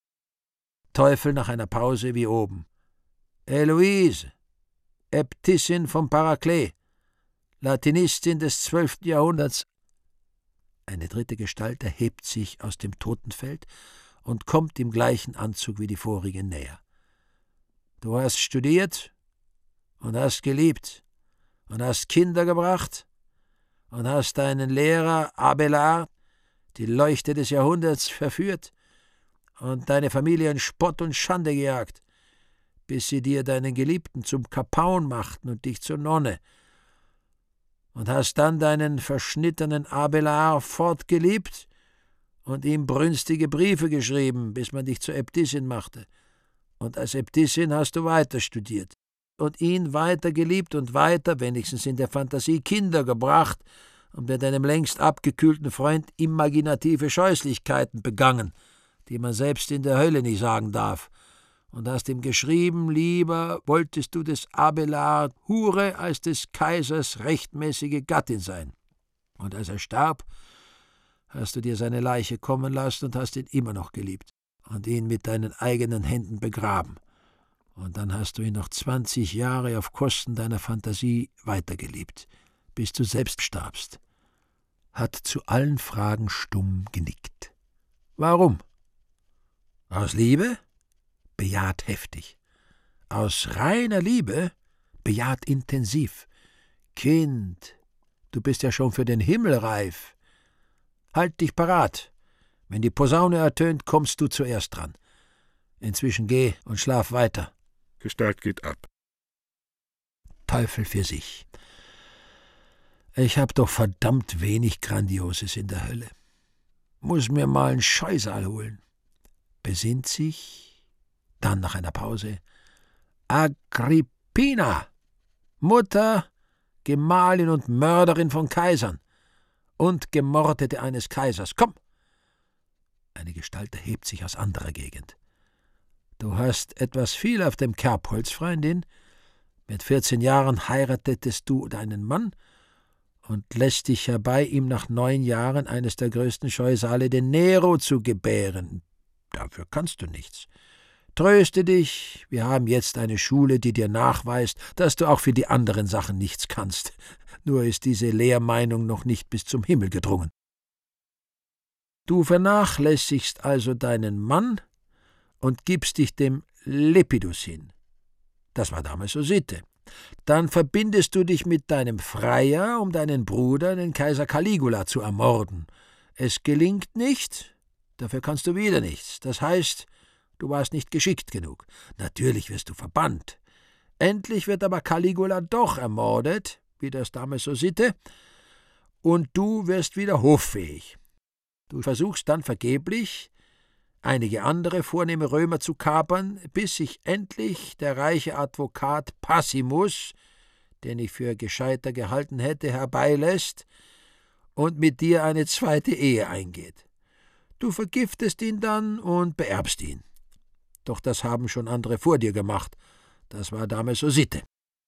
Teufel nach einer Pause wie oben. Heloise, Äbtissin vom Paraklet, Latinistin des zwölften Jahrhunderts. Eine dritte Gestalt erhebt sich aus dem Totenfeld und kommt im gleichen Anzug wie die vorige näher. Du hast studiert und hast geliebt und hast Kinder gebracht und hast deinen Lehrer Abelard, die Leuchte des Jahrhunderts, verführt und deine Familie in Spott und Schande gejagt, bis sie dir deinen Geliebten zum Kapaun machten und dich zur Nonne, und hast dann deinen verschnittenen Abelard fortgeliebt und ihm brünstige Briefe geschrieben, bis man dich zur Äbtissin machte. Und als Äbtissin hast du weiter studiert und ihn weiter geliebt und weiter, wenigstens in der Fantasie, Kinder gebracht und mit deinem längst abgekühlten Freund imaginative Scheußlichkeiten begangen, die man selbst in der Hölle nicht sagen darf, und hast ihm geschrieben, lieber wolltest du des Abelard Hure als des Kaisers rechtmäßige Gattin sein. Und als er starb, hast du dir seine Leiche kommen lassen und hast ihn immer noch geliebt und ihn mit deinen eigenen Händen begraben. Und dann hast du ihn noch zwanzig Jahre auf Kosten deiner Fantasie weitergeliebt, bis du selbst starbst. Hat zu allen Fragen stumm genickt. Warum? Aus Liebe? Bejaht heftig. Aus reiner Liebe? Bejaht intensiv. Kind, du bist ja schon für den Himmel reif. Halt dich parat. Wenn die Posaune ertönt, kommst du zuerst dran. Inzwischen geh und schlaf weiter. Gestalt geht ab. Teufel für sich. Ich hab doch verdammt wenig Grandioses in der Hölle. Muss mir mal einen Scheusal holen. Besinnt sich, Dann nach einer Pause: »Agrippina, Mutter, Gemahlin und Mörderin von Kaisern und Gemordete eines Kaisers, komm!« Eine Gestalt erhebt sich aus anderer Gegend. »Du hast etwas viel auf dem Kerbholz, Freundin. Mit vierzehn Jahren heiratetest du deinen Mann und lässt dich herbei, ihm nach neun Jahren eines der größten Scheusale, den Nero, zu gebären. Dafür kannst du nichts. Tröste dich, wir haben jetzt eine Schule, die dir nachweist, dass du auch für die anderen Sachen nichts kannst. Nur ist diese Lehrmeinung noch nicht bis zum Himmel gedrungen. Du vernachlässigst also deinen Mann und gibst dich dem Lepidus hin. Das war damals so Sitte. Dann verbindest du dich mit deinem Freier, um deinen Bruder, den Kaiser Caligula, zu ermorden. Es gelingt nicht, dafür kannst du wieder nichts. Das heißt, du warst nicht geschickt genug. Natürlich wirst du verbannt. Endlich wird aber Caligula doch ermordet, wie das damals so Sitte, und du wirst wieder hoffähig. Du versuchst dann vergeblich, einige andere vornehme Römer zu kapern, bis sich endlich der reiche Advokat Passimus, den ich für gescheiter gehalten hätte, herbeilässt und mit dir eine zweite Ehe eingeht. Du vergiftest ihn dann und beerbst ihn. Doch das haben schon andere vor dir gemacht. Das war damals so Sitte.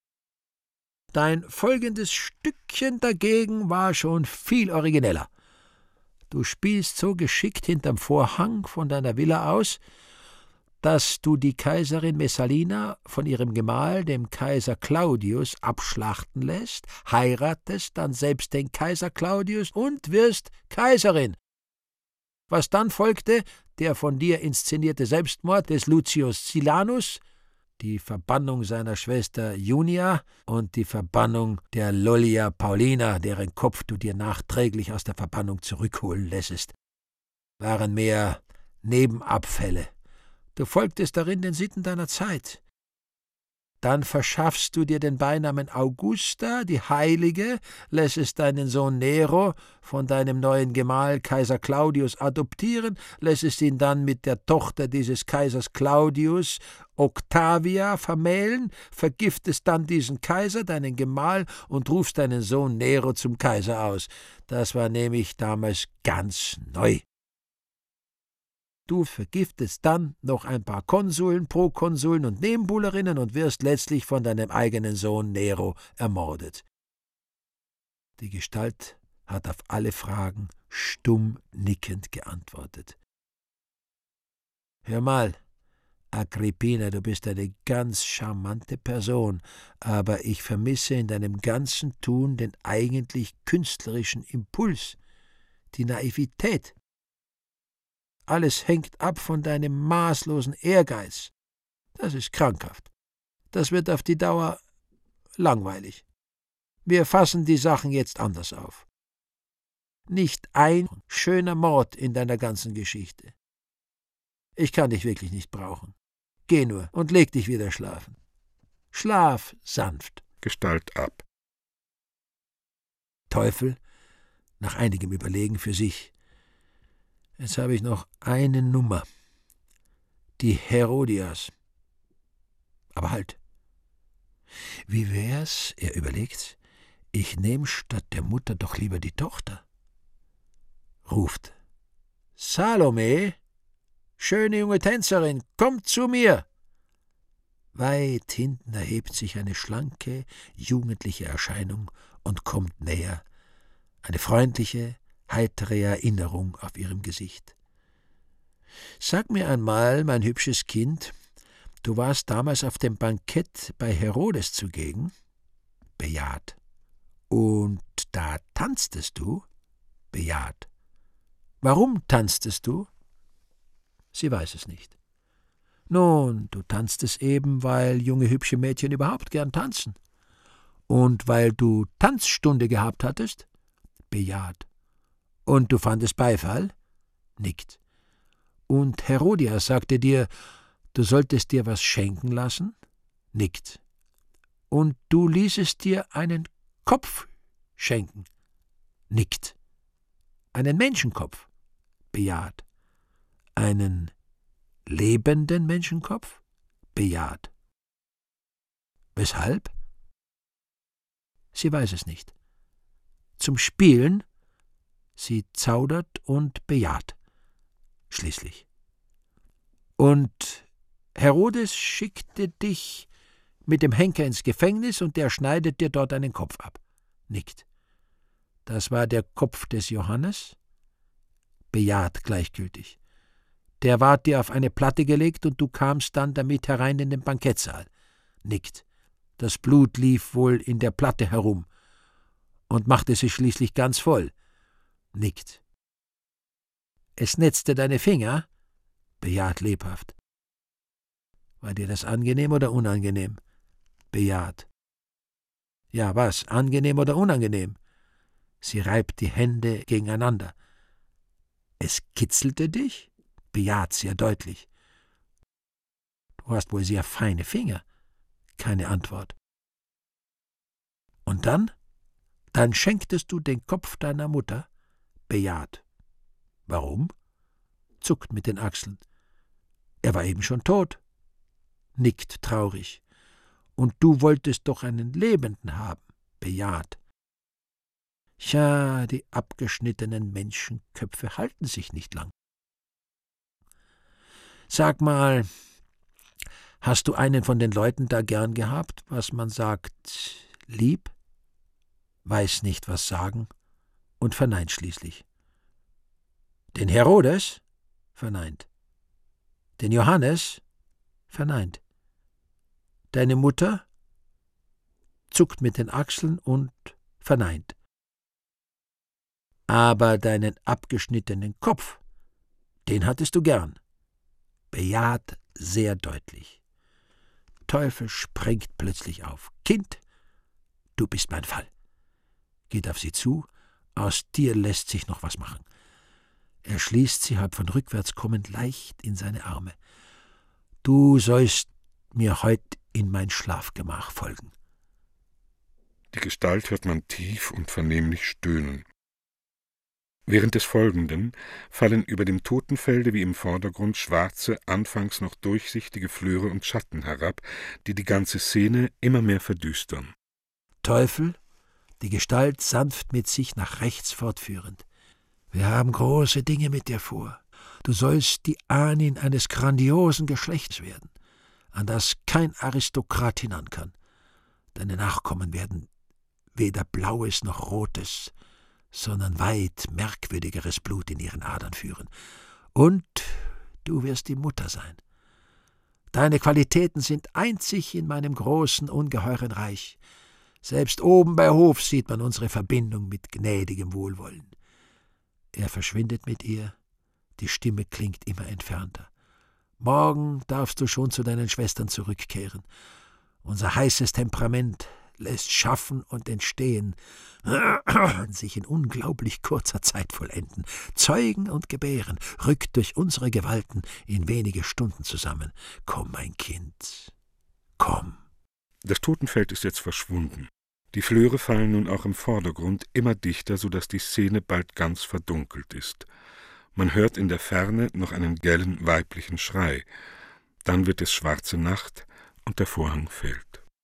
Dein folgendes Stückchen dagegen war schon viel origineller. Du spielst so geschickt hinterm Vorhang von deiner Villa aus, dass du die Kaiserin Messalina von ihrem Gemahl, dem Kaiser Claudius, abschlachten lässt, heiratest dann selbst den Kaiser Claudius und wirst Kaiserin. Was dann folgte, der von dir inszenierte Selbstmord des Lucius Silanus, die Verbannung seiner Schwester Junia und die Verbannung der Lollia Paulina, deren Kopf du dir nachträglich aus der Verbannung zurückholen lässest, waren mehr Nebenabfälle. Du folgtest darin den Sitten deiner Zeit. Dann verschaffst du dir den Beinamen Augusta, die Heilige, lässest deinen Sohn Nero von deinem neuen Gemahl Kaiser Claudius adoptieren, lässest ihn dann mit der Tochter dieses Kaisers Claudius, Octavia, vermählen, vergiftest dann diesen Kaiser, deinen Gemahl, und rufst deinen Sohn Nero zum Kaiser aus. Das war nämlich damals ganz neu. Du vergiftest dann noch ein paar Konsuln, Prokonsuln und Nebenbuhlerinnen und wirst letztlich von deinem eigenen Sohn Nero ermordet. Die Gestalt hat auf alle Fragen stumm nickend geantwortet. »Hör mal, Agrippina, du bist eine ganz charmante Person, aber ich vermisse in deinem ganzen Tun den eigentlich künstlerischen Impuls, die Naivität. Alles hängt ab von deinem maßlosen Ehrgeiz. Das ist krankhaft. Das wird auf die Dauer langweilig. Wir fassen die Sachen jetzt anders auf. Nicht ein schöner Mord in deiner ganzen Geschichte. Ich kann dich wirklich nicht brauchen. Geh nur und leg dich wieder schlafen. Schlaf sanft.« Gestalt ab. Teufel, nach einigem Überlegen für sich: »Jetzt habe ich noch eine Nummer. Die Herodias. Aber halt. Wie wär's, er überlegt, ich nehme statt der Mutter doch lieber die Tochter.« Ruft: »Salome, schöne junge Tänzerin, komm zu mir!« Weit hinten erhebt sich eine schlanke, jugendliche Erscheinung und kommt näher, eine freundliche, heitere Erinnerung auf ihrem Gesicht. »Sag mir einmal, mein hübsches Kind, du warst damals auf dem Bankett bei Herodes zugegen?« Bejaht. »Und da tanztest du?« Bejaht. »Warum tanztest du?« Sie weiß es nicht. »Nun, du tanztest eben, weil junge hübsche Mädchen überhaupt gern tanzen. Und weil du Tanzstunde gehabt hattest?« Bejaht. »Und du fandest Beifall?« Nickt. »Und Herodias sagte dir, du solltest dir was schenken lassen?« Nickt. »Und du ließest dir einen Kopf schenken?« Nickt. »Einen Menschenkopf?« Bejaht. »Einen lebenden Menschenkopf?« Bejaht. Weshalb? Sie weiß es nicht. Zum Spielen? Sie zaudert und bejaht. Schließlich. Und Herodes schickte dich mit dem Henker ins Gefängnis und der schneidet dir dort einen Kopf ab. Nickt. Das war der Kopf des Johannes? Bejaht gleichgültig. Der ward dir auf eine Platte gelegt und du kamst dann damit herein in den Bankettsaal. Nickt. Das Blut lief wohl in der Platte herum und machte sie schließlich ganz voll. Nickt. Es netzte deine Finger? Bejaht lebhaft. War dir das angenehm oder unangenehm? Bejaht. Ja, was? Angenehm oder unangenehm? Sie reibt die Hände gegeneinander. Es kitzelte dich? Bejaht sehr deutlich. Du hast wohl sehr feine Finger. Keine Antwort. Und dann? Dann schenktest du den Kopf deiner Mutter? Bejaht. Warum? Zuckt mit den Achseln. Er war eben schon tot. Nickt traurig. Und du wolltest doch einen Lebenden haben. Bejaht. Tja, die abgeschnittenen Menschenköpfe halten sich nicht lang. Sag mal, hast du einen von den Leuten da gern gehabt, was man sagt, lieb? Weiß nicht, was sagen und verneint schließlich. Den Herodes? Verneint. Den Johannes? Verneint. Deine Mutter? Zuckt mit den Achseln und verneint. Aber deinen abgeschnittenen Kopf, den hattest du gern. Bejaht sehr deutlich. Teufel springt plötzlich auf. Kind, du bist mein Fall. Geht auf sie zu, aus dir lässt sich noch was machen. Er schließt sie halb von rückwärts kommend leicht in seine Arme. Du sollst mir heut in mein Schlafgemach folgen. Die Gestalt hört man tief und vernehmlich stöhnen. Während des Folgenden fallen über dem Totenfelde wie im Vordergrund schwarze, anfangs noch durchsichtige Flöre und Schatten herab, die die ganze Szene immer mehr verdüstern. Teufel, die Gestalt sanft mit sich nach rechts fortführend. Wir haben große Dinge mit dir vor. Du sollst die Ahnin eines grandiosen Geschlechts werden, an das kein Aristokrat hinan kann. Deine Nachkommen werden weder blaues noch rotes, sondern weit merkwürdigeres Blut in ihren Adern führen. Und du wirst die Mutter sein. Deine Qualitäten sind einzig in meinem großen, ungeheuren Reich. Selbst oben bei Hof sieht man unsere Verbindung mit gnädigem Wohlwollen. Er verschwindet mit ihr, die Stimme klingt immer entfernter. Morgen darfst du schon zu deinen Schwestern zurückkehren. Unser heißes Temperament lässt schaffen und entstehen, sich in unglaublich kurzer Zeit vollenden. Zeugen und Gebären rückt durch unsere Gewalten in wenige Stunden zusammen. Komm, mein Kind, komm. Das Totenfeld ist jetzt verschwunden. Die Flöre fallen nun auch im Vordergrund immer dichter, so dass die Szene bald ganz verdunkelt ist. Man hört in der Ferne noch einen gellen weiblichen Schrei. Dann wird es schwarze Nacht und der Vorhang fällt.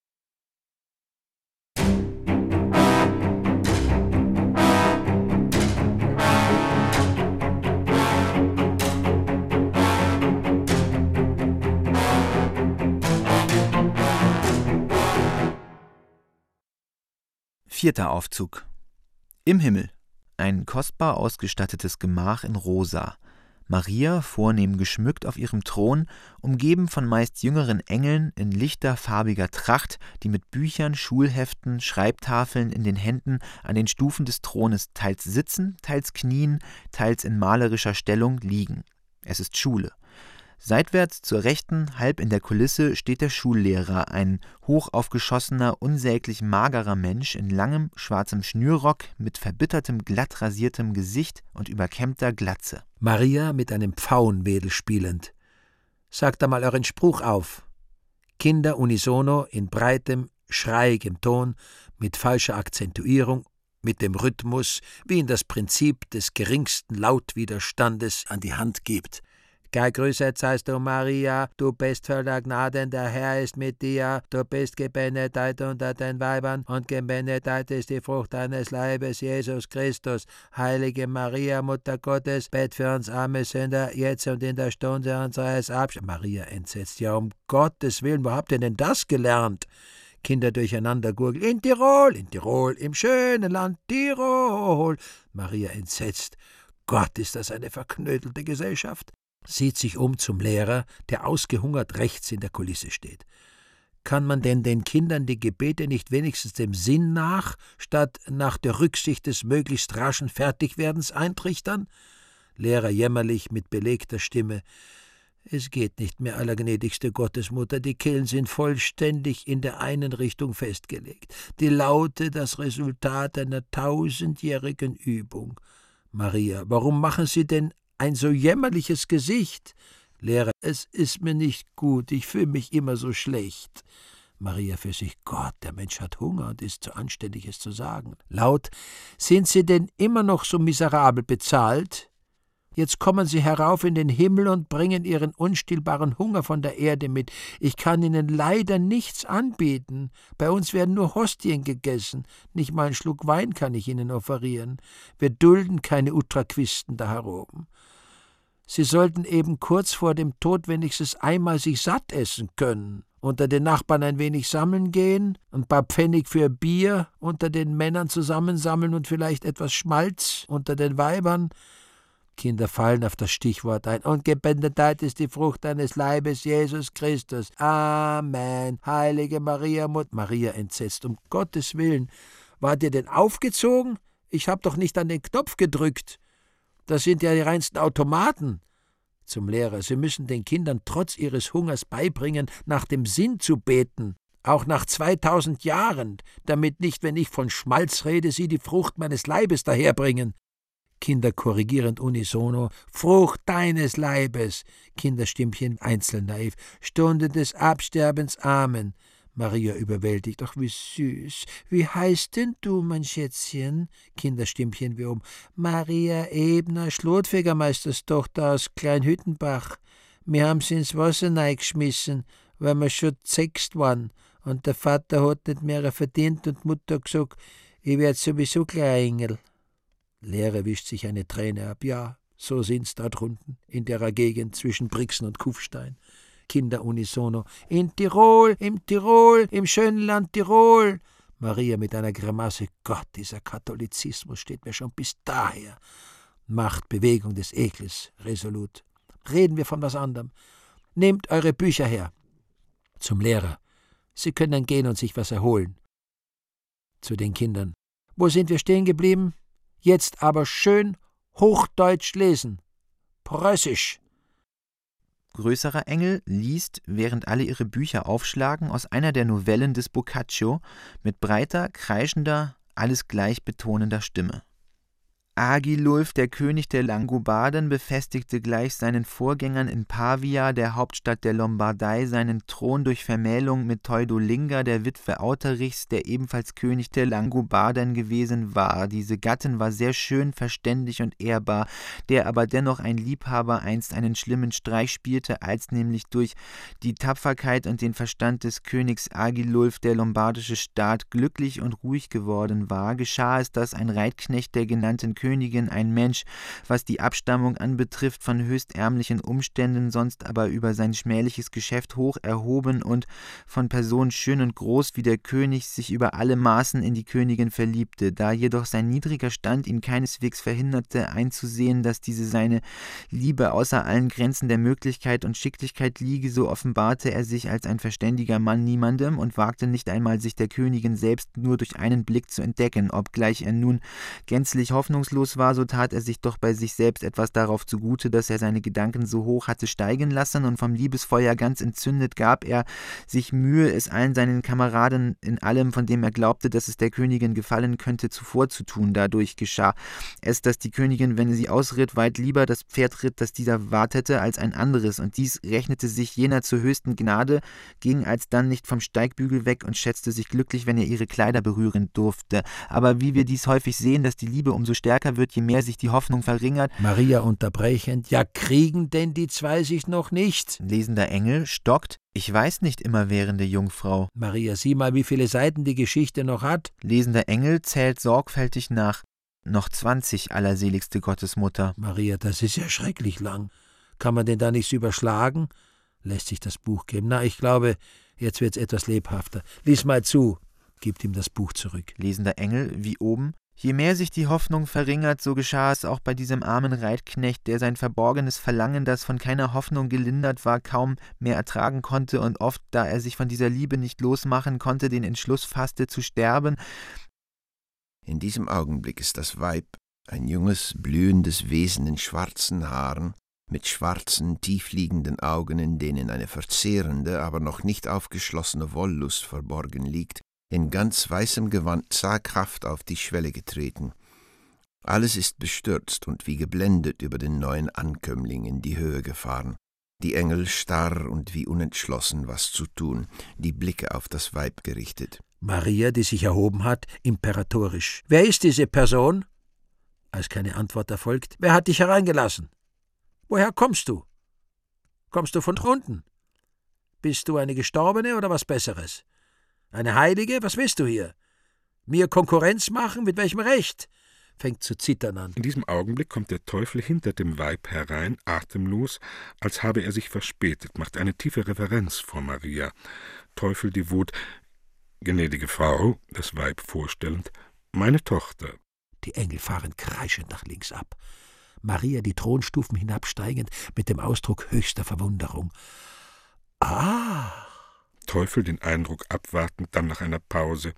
Vierter Aufzug. Im Himmel. Ein kostbar ausgestattetes Gemach in Rosa. Maria, vornehm geschmückt auf ihrem Thron, umgeben von meist jüngeren Engeln in lichter, farbiger Tracht, die mit Büchern, Schulheften, Schreibtafeln in den Händen an den Stufen des Thrones teils sitzen, teils knien, teils in malerischer Stellung liegen. Es ist Schule. Seitwärts zur Rechten, halb in der Kulisse, steht der Schullehrer, ein hochaufgeschossener, unsäglich magerer Mensch in langem, schwarzem Schnürrock mit verbittertem, glatt rasiertem Gesicht und überkämmter Glatze. Maria mit einem Pfauenwedel spielend. Sagt einmal euren Spruch auf. Kinder unisono in breitem, schreiigem Ton, mit falscher Akzentuierung, mit dem Rhythmus, wie ihn das Prinzip des geringsten Lautwiderstandes an die Hand gibt. Gegrüßet seist du, Maria, du bist voller Gnaden, der Herr ist mit dir. Du bist gebenedeit unter den Weibern und gebenedeit ist die Frucht deines Leibes, Jesus Christus. Heilige Maria, Mutter Gottes, bett für uns arme Sünder, jetzt und in der Stunde unseres Abschieds. Maria entsetzt, ja, um Gottes Willen, wo habt ihr denn das gelernt? Kinder durcheinander gurgeln. In Tirol, in Tirol, im schönen Land Tirol. Maria entsetzt. Gott, ist das eine verknödelte Gesellschaft? Sieht sich um zum Lehrer, der ausgehungert rechts in der Kulisse steht. Kann man denn den Kindern die Gebete nicht wenigstens dem Sinn nach, statt nach der Rücksicht des möglichst raschen Fertigwerdens eintrichtern? Lehrer jämmerlich mit belegter Stimme. Es geht nicht mehr, allergnädigste Gottesmutter, die Killen sind vollständig in der einen Richtung festgelegt. Die Laute das Resultat einer tausendjährigen Übung. Maria, warum machen Sie denn ein so jämmerliches Gesicht? Lehrer, es ist mir nicht gut, ich fühle mich immer so schlecht. Maria für sich, Gott, der Mensch hat Hunger und ist zu anständig, es zu sagen. Laut, sind Sie denn immer noch so miserabel bezahlt? Jetzt kommen Sie herauf in den Himmel und bringen Ihren unstillbaren Hunger von der Erde mit. Ich kann Ihnen leider nichts anbieten. Bei uns werden nur Hostien gegessen. Nicht mal einen Schluck Wein kann ich Ihnen offerieren. Wir dulden keine Utraquisten da heroben. Sie sollten eben kurz vor dem Tod wenigstens einmal sich satt essen können. Unter den Nachbarn ein wenig sammeln gehen, ein paar Pfennig für Bier unter den Männern zusammensammeln und vielleicht etwas Schmalz unter den Weibern. Kinder fallen auf das Stichwort ein. Und gebenedeit ist die Frucht deines Leibes, Jesus Christus. Amen. Heilige Maria, Mutter. Maria entsetzt. Um Gottes Willen. Wart ihr denn aufgezogen? Ich hab doch nicht an den Knopf gedrückt. Das sind ja die reinsten Automaten. Zum Lehrer. Sie müssen den Kindern trotz ihres Hungers beibringen, nach dem Sinn zu beten. Auch nach zweitausend Jahren. Damit nicht, wenn ich von Schmalz rede, sie die Frucht meines Leibes daherbringen. Kinder korrigierend unisono, Frucht deines Leibes, Kinderstimmchen einzeln naiv, Stunde des Absterbens, Amen. Maria überwältigt, ach wie süß, wie heißt denn du, mein Schätzchen? Kinderstimmchen wie oben, Maria Ebner, Schlotfegermeisterstochter aus Kleinhüttenbach. Wir haben sie ins Wasser reingeschmissen, weil wir schon sechst waren, und der Vater hat nicht mehr verdient und Mutter gesagt, ich werd sowieso Kleinengel. Lehrer wischt sich eine Träne ab. Ja, so sind's da drunten, in der Gegend zwischen Brixen und Kufstein. Kinder unisono. In Tirol, im Tirol, im schönen Land Tirol. Maria mit einer Grimasse. Gott, dieser Katholizismus steht mir schon bis daher. Macht Bewegung des Ekels, resolut. Reden wir von was anderem. Nehmt eure Bücher her. Zum Lehrer. Sie können gehen und sich was erholen. Zu den Kindern. Wo sind wir stehen geblieben? Jetzt aber schön Hochdeutsch lesen. Preußisch. Größerer Engel liest, während alle ihre Bücher aufschlagen, aus einer der Novellen des Boccaccio mit breiter, kreischender, alles gleich betonender Stimme. Agilulf, der König der Langobarden, befestigte gleich seinen Vorgängern in Pavia, der Hauptstadt der Lombardei, seinen Thron durch Vermählung mit Theudolinga, der Witwe Auterichs, der ebenfalls König der Langobarden gewesen war. Diese Gattin war sehr schön, verständig und ehrbar, der aber dennoch ein Liebhaber einst einen schlimmen Streich spielte, als nämlich durch die Tapferkeit und den Verstand des Königs Agilulf der lombardische Staat glücklich und ruhig geworden war, geschah es, dass ein Reitknecht der genannten Königin Königin, ein Mensch, was die Abstammung anbetrifft, von höchst ärmlichen Umständen, sonst aber über sein schmähliches Geschäft hoch erhoben und von Person schön und groß wie der König, sich über alle Maßen in die Königin verliebte. Da jedoch sein niedriger Stand ihn keineswegs verhinderte, einzusehen, dass diese seine Liebe außer allen Grenzen der Möglichkeit und Schicklichkeit liege, so offenbarte er sich als ein verständiger Mann niemandem und wagte nicht einmal, sich der Königin selbst nur durch einen Blick zu entdecken. Obgleich er nun gänzlich hoffnungslos war, so tat er sich doch bei sich selbst etwas darauf zugute, dass er seine Gedanken so hoch hatte steigen lassen, und vom Liebesfeuer ganz entzündet gab er sich Mühe, es allen seinen Kameraden in allem, von dem er glaubte, dass es der Königin gefallen könnte, zuvorzutun. Dadurch geschah es, dass die Königin, wenn sie ausritt, weit lieber das Pferd ritt, das dieser wartete, als ein anderes, und dies rechnete sich jener zur höchsten Gnade, ging alsdann nicht vom Steigbügel weg und schätzte sich glücklich, wenn er ihre Kleider berühren durfte. Aber wie wir dies häufig sehen, dass die Liebe umso stärker stärker wird, je mehr sich die Hoffnung verringert. Maria unterbrechend: Ja, kriegen denn die zwei sich noch nicht? Lesender Engel stockt: Ich weiß nicht, immerwährende Jungfrau. Maria, sieh mal, wie viele Seiten die Geschichte noch hat. Lesender Engel zählt sorgfältig nach: Noch zwanzig, allerseligste Gottesmutter. Maria, das ist ja schrecklich lang. Kann man denn da nichts überschlagen? Lässt sich das Buch geben. Na, ich glaube, jetzt wird's etwas lebhafter. Lies mal zu. Gibt ihm das Buch zurück. Lesender Engel, wie oben: Je mehr sich die Hoffnung verringert, so geschah es auch bei diesem armen Reitknecht, der sein verborgenes Verlangen, das von keiner Hoffnung gelindert war, kaum mehr ertragen konnte und oft, da er sich von dieser Liebe nicht losmachen konnte, den Entschluss fasste, zu sterben. In diesem Augenblick ist das Weib, ein junges, blühendes Wesen in schwarzen Haaren, mit schwarzen, tiefliegenden Augen, in denen eine verzehrende, aber noch nicht aufgeschlossene Wollust verborgen liegt, in ganz weißem Gewand zaghaft auf die Schwelle getreten. Alles ist bestürzt und wie geblendet über den neuen Ankömmling in die Höhe gefahren. Die Engel starr und wie unentschlossen, was zu tun, die Blicke auf das Weib gerichtet. Maria, die sich erhoben hat, imperatorisch: Wer ist diese Person? Als keine Antwort erfolgt: Wer hat dich hereingelassen? Woher kommst du? Kommst du von unten? Bist du eine Gestorbene oder was Besseres? Eine Heilige? Was willst du hier? Mir Konkurrenz machen? Mit welchem Recht? Fängt zu zittern an. In diesem Augenblick kommt der Teufel hinter dem Weib herein, atemlos, als habe er sich verspätet, macht eine tiefe Reverenz vor Maria. Teufel devot: Gnädige Frau, das Weib vorstellend, meine Tochter. Die Engel fahren kreischend nach links ab. Maria die Thronstufen hinabsteigend, mit dem Ausdruck höchster Verwunderung. Ah! Teufel den Eindruck abwartend, dann nach einer Pause: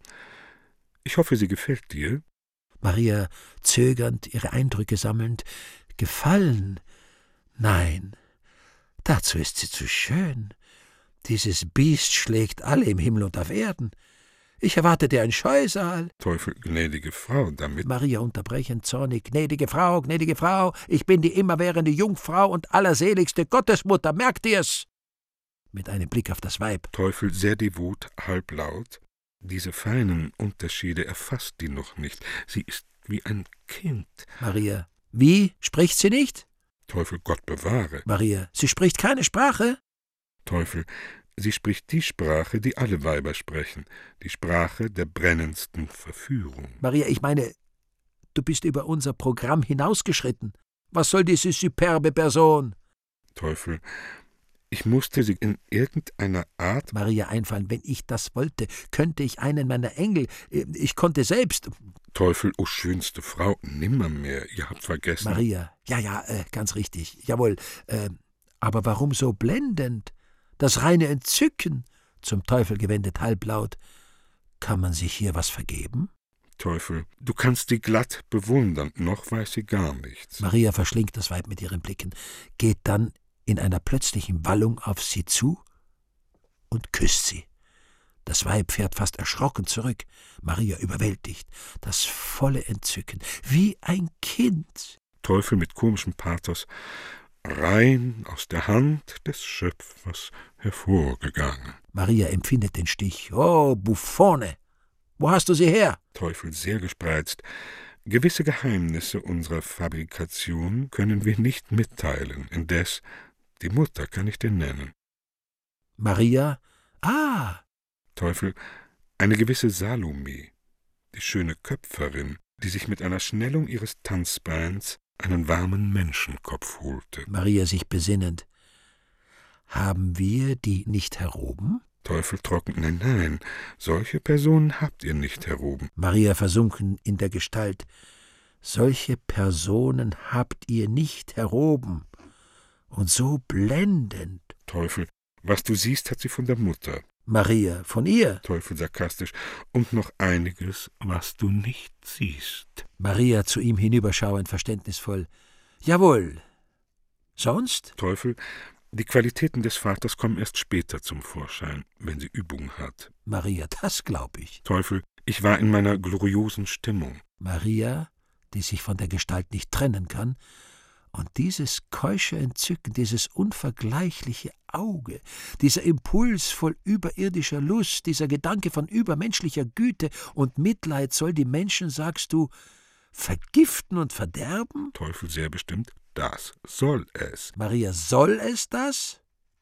Ich hoffe, sie gefällt dir? Maria zögernd, ihre Eindrücke sammelnd: Gefallen? Nein, dazu ist sie zu schön. Dieses Biest schlägt alle im Himmel und auf Erden. Ich erwartete ein Scheusal. Teufel: Gnädige Frau, damit... Maria unterbrechend zornig: Gnädige Frau, gnädige Frau, ich bin die immerwährende Jungfrau und allerseligste Gottesmutter, merkt ihr's? Mit einem Blick auf das Weib. Teufel sehr devot, halblaut: Diese feinen Unterschiede erfasst die noch nicht. Sie ist wie ein Kind. Maria: Wie? Spricht sie nicht? Teufel: Gott bewahre. Maria: Sie spricht keine Sprache? Teufel: Sie spricht die Sprache, die alle Weiber sprechen, die Sprache der brennendsten Verführung. Maria, ich meine, du bist über unser Programm hinausgeschritten. Was soll diese superbe Person? Teufel: Ich musste sie in irgendeiner Art... Maria einfallen: Wenn ich das wollte, könnte ich einen meiner Engel, ich konnte selbst... Teufel: O schönste Frau, nimmermehr, ihr habt vergessen... Maria: Ja, ja, äh, ganz richtig, jawohl, äh, aber warum so blendend? Das reine Entzücken, zum Teufel gewendet halblaut: Kann man sich hier was vergeben? Teufel: Du kannst sie glatt bewundern, noch weiß sie gar nichts. Maria verschlingt das Weib mit ihren Blicken, geht dann in einer plötzlichen Wallung auf sie zu und küsst sie. Das Weib fährt fast erschrocken zurück. Maria überwältigt, das volle Entzücken, wie ein Kind. Teufel mit komischem Pathos: Rein aus der Hand des Schöpfers hervorgegangen. Maria empfindet den Stich: Oh, Buffone! Wo hast du sie her? Teufel sehr gespreizt: Gewisse Geheimnisse unserer Fabrikation können wir nicht mitteilen, indes die Mutter kann ich dir nennen. Maria: Ah! Teufel: Eine gewisse Salome, die schöne Köpferin, die sich mit einer Schnellung ihres Tanzbeins einen warmen Menschenkopf holte. Maria sich besinnend: Haben wir die nicht heroben? Teufel trocken: Nein, nein, solche Personen habt ihr nicht heroben. Maria versunken in der Gestalt: Solche Personen habt ihr nicht heroben. Und so blendend. Teufel: Was du siehst, hat sie von der Mutter. Maria: Von ihr? Teufel sarkastisch: Und noch einiges, was du nicht siehst. Maria zu ihm hinüberschauend verständnisvoll: Jawohl. Sonst? Teufel: Die Qualitäten des Vaters kommen erst später zum Vorschein, wenn sie Übung hat. Maria: Das glaub ich. Teufel: Ich war in meiner gloriosen Stimmung. Maria, die sich von der Gestalt nicht trennen kann, und dieses keusche Entzücken, dieses unvergleichliche Auge, dieser Impuls voll überirdischer Lust, dieser Gedanke von übermenschlicher Güte und Mitleid soll die Menschen, sagst du, vergiften und verderben? Teufel sehr bestimmt, das soll es. Maria, soll es das?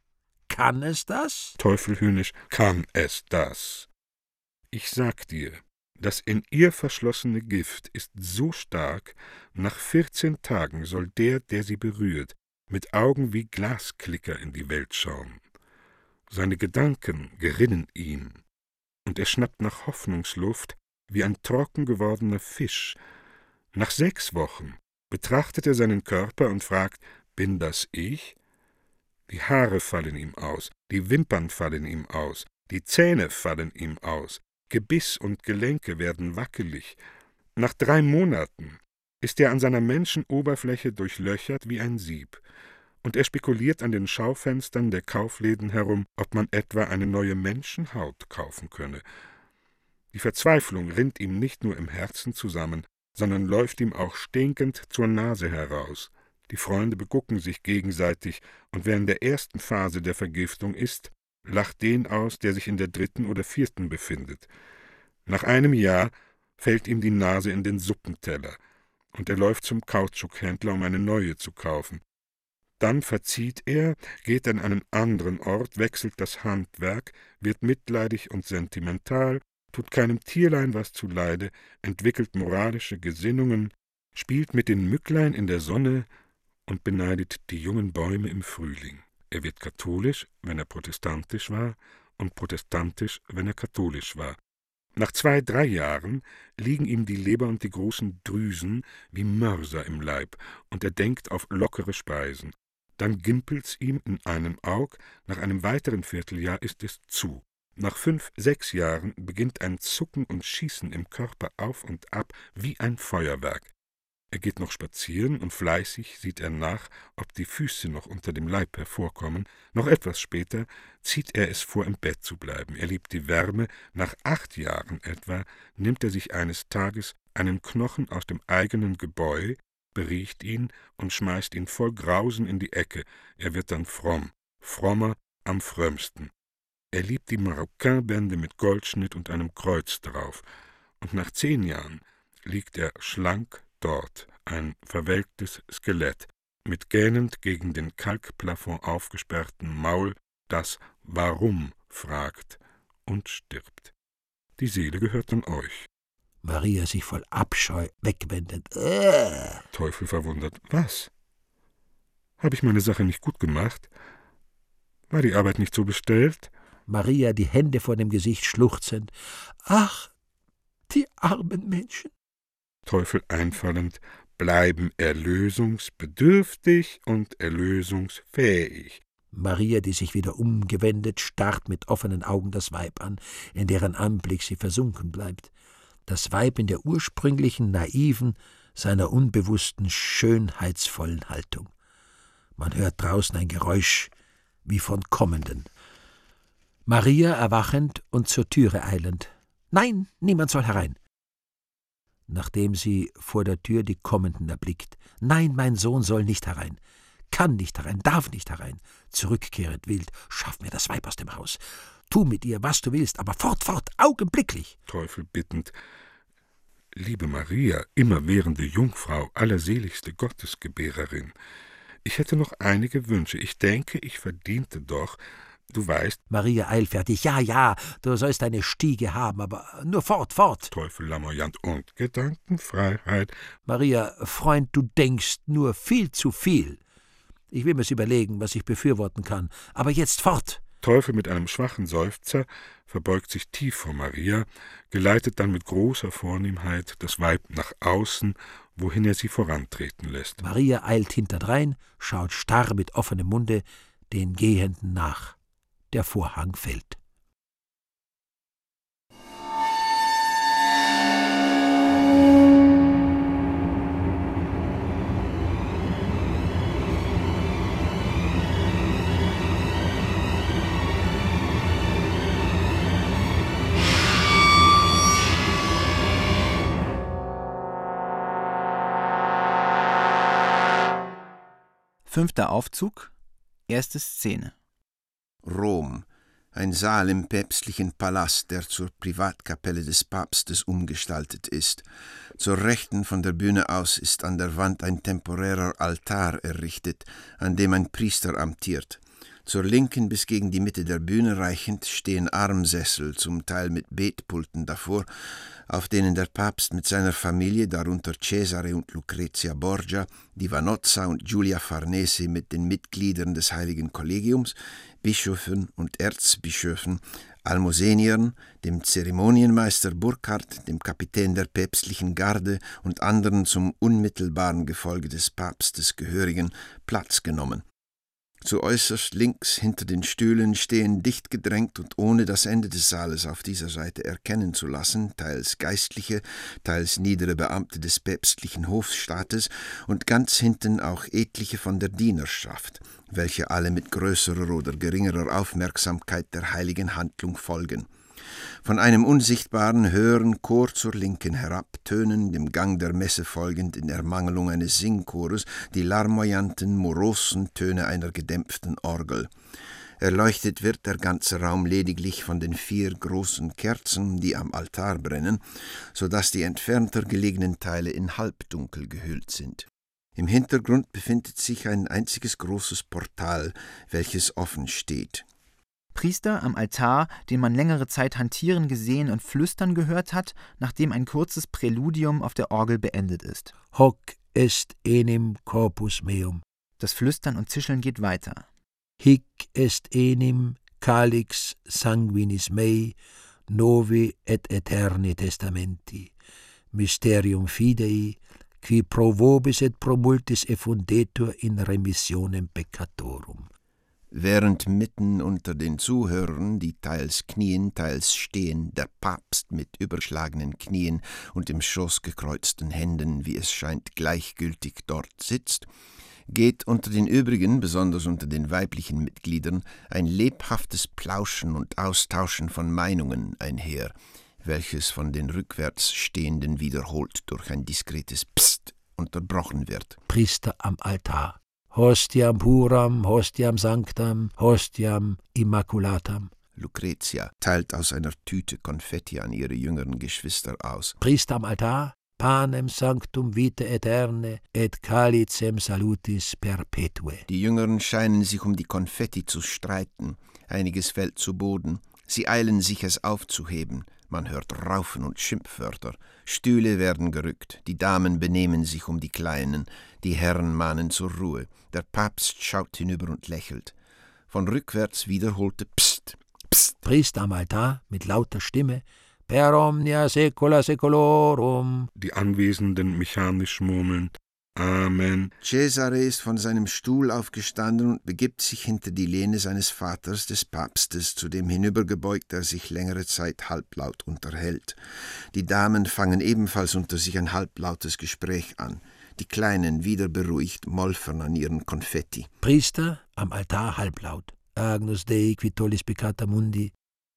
Kann es das? Teufel höhnisch, kann es das? Ich sag dir, das in ihr verschlossene Gift ist so stark, nach vierzehn Tagen soll der, der sie berührt, mit Augen wie Glasklicker in die Welt schauen. Seine Gedanken gerinnen ihm, und er schnappt nach Hoffnungsluft wie ein trocken gewordener Fisch. Nach sechs Wochen betrachtet er seinen Körper und fragt, bin das ich? Die Haare fallen ihm aus, die Wimpern fallen ihm aus, die Zähne fallen ihm aus, Gebiss und Gelenke werden wackelig. Nach drei Monaten ist er an seiner Menschenoberfläche durchlöchert wie ein Sieb, und er spekuliert an den Schaufenstern der Kaufläden herum, ob man etwa eine neue Menschenhaut kaufen könne. Die Verzweiflung rinnt ihm nicht nur im Herzen zusammen, sondern läuft ihm auch stinkend zur Nase heraus. Die Freunde begucken sich gegenseitig, und wer in der ersten Phase der Vergiftung ist, lacht den aus, der sich in der dritten oder vierten befindet. Nach einem Jahr fällt ihm die Nase in den Suppenteller, und er läuft zum Kautschukhändler, um eine neue zu kaufen. Dann verzieht er, geht an einen anderen Ort, wechselt das Handwerk, wird mitleidig und sentimental, tut keinem Tierlein was zuleide, entwickelt moralische Gesinnungen, spielt mit den Mücklein in der Sonne und beneidet die jungen Bäume im Frühling. Er wird katholisch, wenn er protestantisch war, und protestantisch, wenn er katholisch war. Nach zwei, drei Jahren liegen ihm die Leber und die großen Drüsen wie Mörser im Leib, und er denkt auf lockere Speisen. Dann gimpelt's ihm in einem Aug, nach einem weiteren Vierteljahr ist es zu. Nach fünf, sechs Jahren beginnt ein Zucken und Schießen im Körper auf und ab wie ein Feuerwerk. Er geht noch spazieren, und fleißig sieht er nach, ob die Füße noch unter dem Leib hervorkommen. Noch etwas später zieht er es vor, im Bett zu bleiben. Er liebt die Wärme. Nach acht Jahren etwa nimmt er sich eines Tages einen Knochen aus dem eigenen Gebäu, beriecht ihn und schmeißt ihn voll Grausen in die Ecke. Er wird dann fromm, frommer am frömmsten. Er liebt die Maroquin-Bänder mit Goldschnitt und einem Kreuz drauf. Und nach zehn Jahren liegt er schlank dort, ein verwelktes Skelett, mit gähnend gegen den Kalkplafond aufgesperrten Maul, das Warum fragt und stirbt. Die Seele gehört dann euch. Maria sich voll Abscheu wegwendet. Äh. Teufel verwundert. Was? Habe ich meine Sache nicht gut gemacht? War die Arbeit nicht so bestellt? Maria, die Hände vor dem Gesicht schluchzend. Ach, die armen Menschen. Teufel einfallend, bleiben erlösungsbedürftig und erlösungsfähig. Maria, die sich wieder umgewendet, starrt mit offenen Augen das Weib an, in deren Anblick sie versunken bleibt. Das Weib in der ursprünglichen, naiven, seiner unbewussten, schönheitsvollen Haltung. Man hört draußen ein Geräusch wie von Kommenden. Maria erwachend und zur Türe eilend. »Nein, niemand soll herein!« Nachdem sie vor der Tür die Kommenden erblickt. »Nein, mein Sohn soll nicht herein, kann nicht herein, darf nicht herein!« Zurückkehrend wild. »Schaff mir das Weib aus dem Haus! Tu mit ihr, was du willst, aber fort, fort, augenblicklich!« Teufel bittend. »Liebe Maria, immerwährende Jungfrau, allerseligste Gottesgebärerin, ich hätte noch einige Wünsche. Ich denke, ich verdiente doch, du weißt...« Maria eilfertig. »Ja, ja, du sollst eine Stiege haben, aber nur fort, fort!« Teufel lamoyant. »Und Gedankenfreiheit?« Maria, Freund, du denkst nur viel zu viel. Ich will mir's überlegen, was ich befürworten kann, aber jetzt fort!« Teufel mit einem schwachen Seufzer verbeugt sich tief vor Maria, geleitet dann mit großer Vornehmheit das Weib nach außen, wohin er sie vorantreten lässt. Maria eilt hinterdrein, schaut starr mit offenem Munde den Gehenden nach. Der Vorhang fällt. Fünfter Aufzug, erste Szene. Rom. Ein Saal im päpstlichen Palast, der zur Privatkapelle des Papstes umgestaltet ist. Zur Rechten von der Bühne aus ist an der Wand ein temporärer Altar errichtet, an dem ein Priester amtiert. Zur Linken bis gegen die Mitte der Bühne reichend stehen Armsessel, zum Teil mit Betpulten davor, auf denen der Papst mit seiner Familie, darunter Cesare und Lucrezia Borgia, die Vanozza und Giulia Farnese mit den Mitgliedern des Heiligen Kollegiums, Bischöfen und Erzbischöfen, Almoseniern, dem Zeremonienmeister Burkhard, dem Kapitän der päpstlichen Garde und anderen zum unmittelbaren Gefolge des Papstes gehörigen, Platz genommen. Zu äußerst links hinter den Stühlen stehen dicht gedrängt und ohne das Ende des Saales auf dieser Seite erkennen zu lassen, teils Geistliche, teils niedere Beamte des päpstlichen Hofstaates und ganz hinten auch etliche von der Dienerschaft, welche alle mit größerer oder geringerer Aufmerksamkeit der heiligen Handlung folgen. Von einem unsichtbaren, höheren Chor zur Linken herab tönen, dem Gang der Messe folgend in Ermangelung eines Singchores, die larmoyanten, morosen Töne einer gedämpften Orgel. Erleuchtet wird der ganze Raum lediglich von den vier großen Kerzen, die am Altar brennen, so dass die entfernter gelegenen Teile in Halbdunkel gehüllt sind. Im Hintergrund befindet sich ein einziges großes Portal, welches offen steht. Priester am Altar, den man längere Zeit hantieren gesehen und flüstern gehört hat, nachdem ein kurzes Präludium auf der Orgel beendet ist. Hoc est enim corpus meum. Das Flüstern und Zischeln geht weiter. Hic est enim calix sanguinis mei, novi et aeterni testamenti, mysterium fidei, qui pro vobis et pro multis effundetur in remissionem peccatorum. Während mitten unter den Zuhörern, die teils knien, teils stehen, der Papst mit überschlagenen Knien und im Schoß gekreuzten Händen, wie es scheint, gleichgültig dort sitzt, geht unter den übrigen, besonders unter den weiblichen Mitgliedern, ein lebhaftes Plauschen und Austauschen von Meinungen einher, welches von den rückwärts Stehenden wiederholt durch ein diskretes Psst unterbrochen wird. Priester am Altar. Hostiam puram, hostiam sanctam, hostiam immaculatam. Lucrezia teilt aus einer Tüte Konfetti an ihre jüngeren Geschwister aus. Priester am Altar, panem sanctum vitae aeterne et calicem salutis perpetue. Die Jüngeren scheinen sich um die Konfetti zu streiten. Einiges fällt zu Boden. Sie eilen sich, es aufzuheben. Man hört Raufen und Schimpfwörter. Stühle werden gerückt. Die Damen benehmen sich um die Kleinen. Die Herren mahnen zur Ruhe. Der Papst schaut hinüber und lächelt. Von rückwärts wiederholte Psst, Psst. Priester am Altar mit lauter Stimme. Per omnia saecula saeculorum. Die Anwesenden mechanisch murmelnd. Amen. Cesare ist von seinem Stuhl aufgestanden und begibt sich hinter die Lehne seines Vaters, des Papstes, zu dem hinübergebeugt er sich längere Zeit halblaut unterhält. Die Damen fangen ebenfalls unter sich ein halblautes Gespräch an. Die Kleinen, wieder beruhigt, molfern an ihren Konfetti. Priester am Altar halblaut. Agnus Dei qui tollis peccata mundi.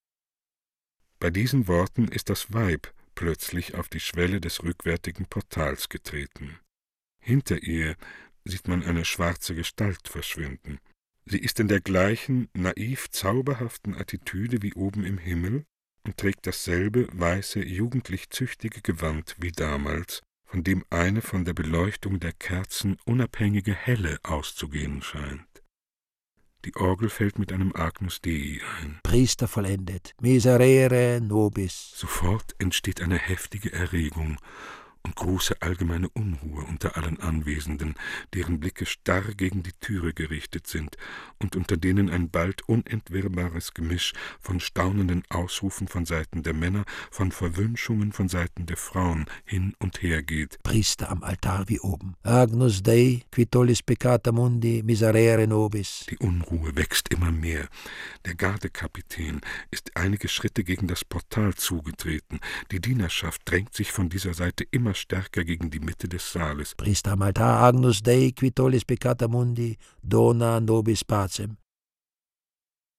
Bei diesen Worten ist das Weib plötzlich auf die Schwelle des rückwärtigen Portals getreten. Hinter ihr sieht man eine schwarze Gestalt verschwinden. Sie ist in der gleichen, naiv zauberhaften Attitüde wie oben im Himmel und trägt dasselbe weiße, jugendlich züchtige Gewand wie damals, von dem eine von der Beleuchtung der Kerzen unabhängige Helle auszugehen scheint. Die Orgel fällt mit einem Agnus Dei ein. Priester vollendet. Miserere nobis. Sofort entsteht eine heftige Erregung und große allgemeine Unruhe unter allen Anwesenden, deren Blicke starr gegen die Türe gerichtet sind und unter denen ein bald unentwirrbares Gemisch von staunenden Ausrufen von Seiten der Männer, von Verwünschungen von Seiten der Frauen hin und her geht. Priester am Altar wie oben. Agnus Dei, qui tollis peccata mundi, miserere nobis. Die Unruhe wächst immer mehr. Der Gardekapitän ist einige Schritte gegen das Portal zugetreten. Die Dienerschaft drängt sich von dieser Seite immer stärker gegen die Mitte des Saales. Priester am Altar, Agnus Dei, qui tollis peccata mundi, dona nobis pacem.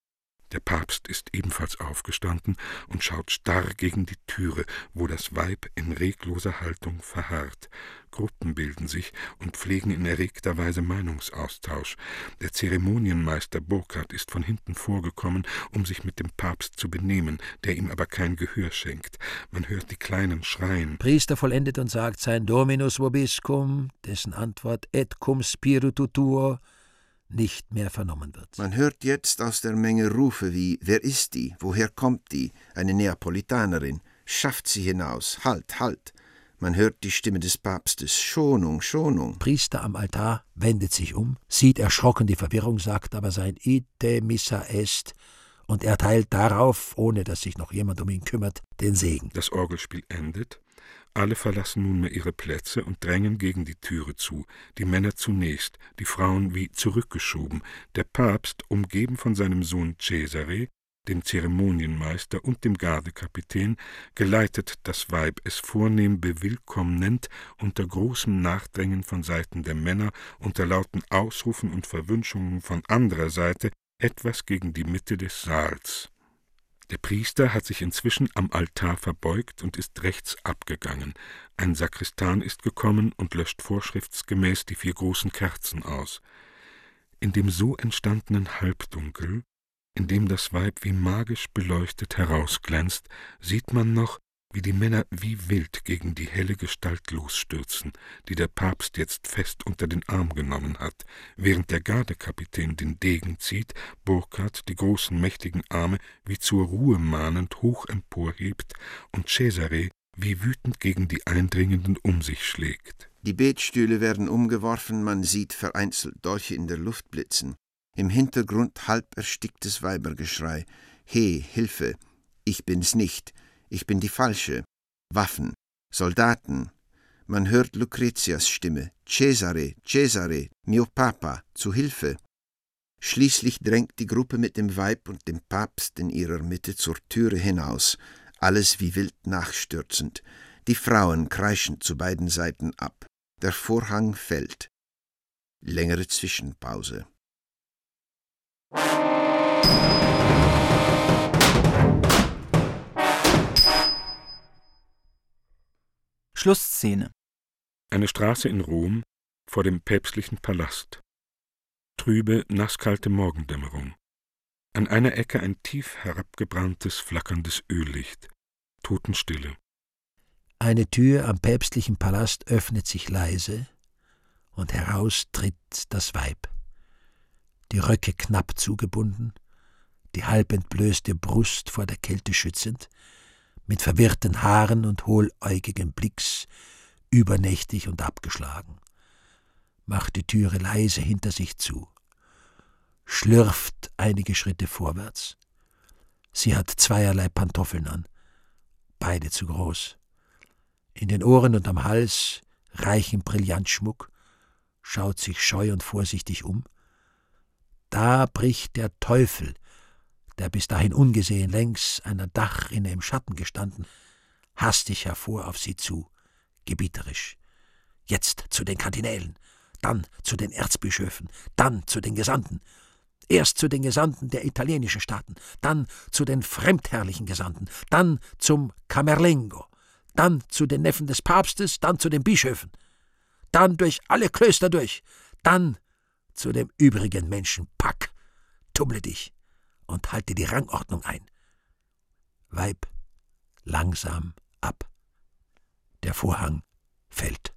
Der Papst ist ebenfalls aufgestanden und schaut starr gegen die Türe, wo das Weib in regloser Haltung verharrt. Gruppen bilden sich und pflegen in erregter Weise Meinungsaustausch. Der Zeremonienmeister Burkhard ist von hinten vorgekommen, um sich mit dem Papst zu benehmen, der ihm aber kein Gehör schenkt. Man hört die Kleinen schreien. Priester vollendet und sagt sein Dominus vobiscum, dessen Antwort et cum spiritu tuo nicht mehr vernommen wird. Man hört jetzt aus der Menge Rufe wie: Wer ist die? Woher kommt die? Eine Neapolitanerin. Schafft sie hinaus. Halt, halt. Man hört die Stimme des Papstes. Schonung, Schonung. Priester am Altar wendet sich um, sieht erschrocken die Verwirrung, sagt aber sein Ite missa est und erteilt darauf, ohne dass sich noch jemand um ihn kümmert, den Segen. Das Orgelspiel endet. Alle verlassen nunmehr ihre Plätze und drängen gegen die Türe zu, die Männer zunächst, die Frauen wie zurückgeschoben, der Papst, umgeben von seinem Sohn Cesare, dem Zeremonienmeister und dem Gardekapitän, geleitet das Weib, es vornehm bewillkommnend, unter großem Nachdrängen von Seiten der Männer, unter lauten Ausrufen und Verwünschungen von anderer Seite, etwas gegen die Mitte des Saals. Der Priester hat sich inzwischen am Altar verbeugt und ist rechts abgegangen. Ein Sakristan ist gekommen und löscht vorschriftsgemäß die vier großen Kerzen aus. In dem so entstandenen Halbdunkel, in dem das Weib wie magisch beleuchtet herausglänzt, sieht man noch, wie die Männer wie wild gegen die helle Gestalt losstürzen, die der Papst jetzt fest unter den Arm genommen hat, während der Gardekapitän den Degen zieht, Burkhard die großen mächtigen Arme wie zur Ruhe mahnend hoch emporhebt und Cesare wie wütend gegen die Eindringenden um sich schlägt. Die Betstühle werden umgeworfen, man sieht vereinzelt Dolche in der Luft blitzen. Im Hintergrund halb ersticktes Weibergeschrei. He, Hilfe, ich bin's nicht. Ich bin die Falsche. Waffen, Soldaten. Man hört Lucretias Stimme. Cesare, Cesare, mio Papa, zu Hilfe. Schließlich drängt die Gruppe mit dem Weib und dem Papst in ihrer Mitte zur Türe hinaus, alles wie wild nachstürzend. Die Frauen kreischen zu beiden Seiten ab. Der Vorhang fällt. Längere Zwischenpause. Schlussszene. Eine Straße in Rom vor dem päpstlichen Palast. Trübe, nasskalte Morgendämmerung. An einer Ecke ein tief herabgebranntes, flackerndes Öllicht. Totenstille. Eine Tür am päpstlichen Palast öffnet sich leise, und heraus tritt das Weib. Die Röcke knapp zugebunden, die halb entblößte Brust vor der Kälte schützend, mit verwirrten Haaren und hohläugigem Blicks, übernächtig und abgeschlagen, macht die Türe leise hinter sich zu, schlürft einige Schritte vorwärts. Sie hat zweierlei Pantoffeln an, beide zu groß. In den Ohren und am Hals reichen Brillantschmuck, schaut sich scheu und vorsichtig um. Da bricht der Teufel, der bis dahin ungesehen längs einer Dachrinne im Schatten gestanden, hastig hervor auf sie zu, gebieterisch. Jetzt zu den Kardinälen, dann zu den Erzbischöfen, dann zu den Gesandten. Erst zu den Gesandten der italienischen Staaten, dann zu den fremdherrlichen Gesandten, dann zum Camerlengo, dann zu den Neffen des Papstes, dann zu den Bischöfen, dann durch alle Klöster durch, dann zu dem übrigen Menschenpack. Tummle dich und halte die Rangordnung ein. Weib langsam ab. Der Vorhang fällt.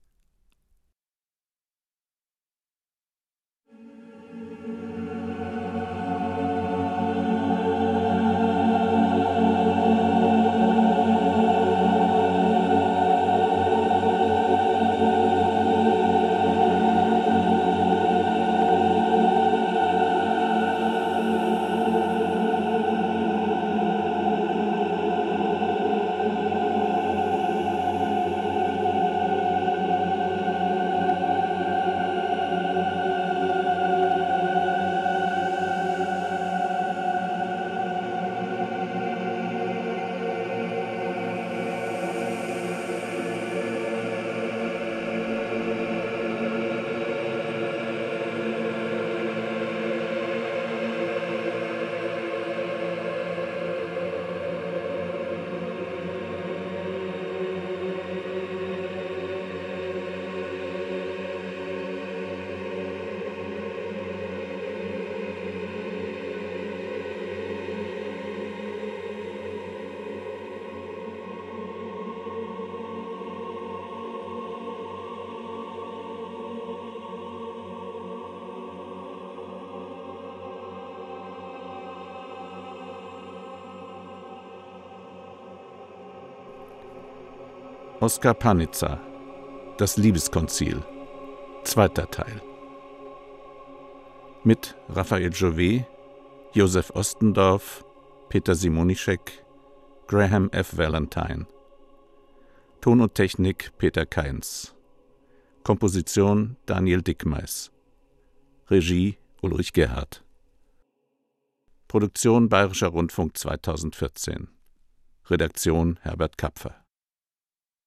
Oskar Panizza, Das Liebeskonzil, zweiter Teil. Mit Raphael Jouvet, Josef Ostendorf, Peter Simonischek, Graham F. Valentine. Ton und Technik Peter Kainz. Komposition Daniel Dickmeis. Regie Ulrich Gerhardt. Produktion Bayerischer Rundfunk zweitausendvierzehn. Redaktion Herbert Kapfer.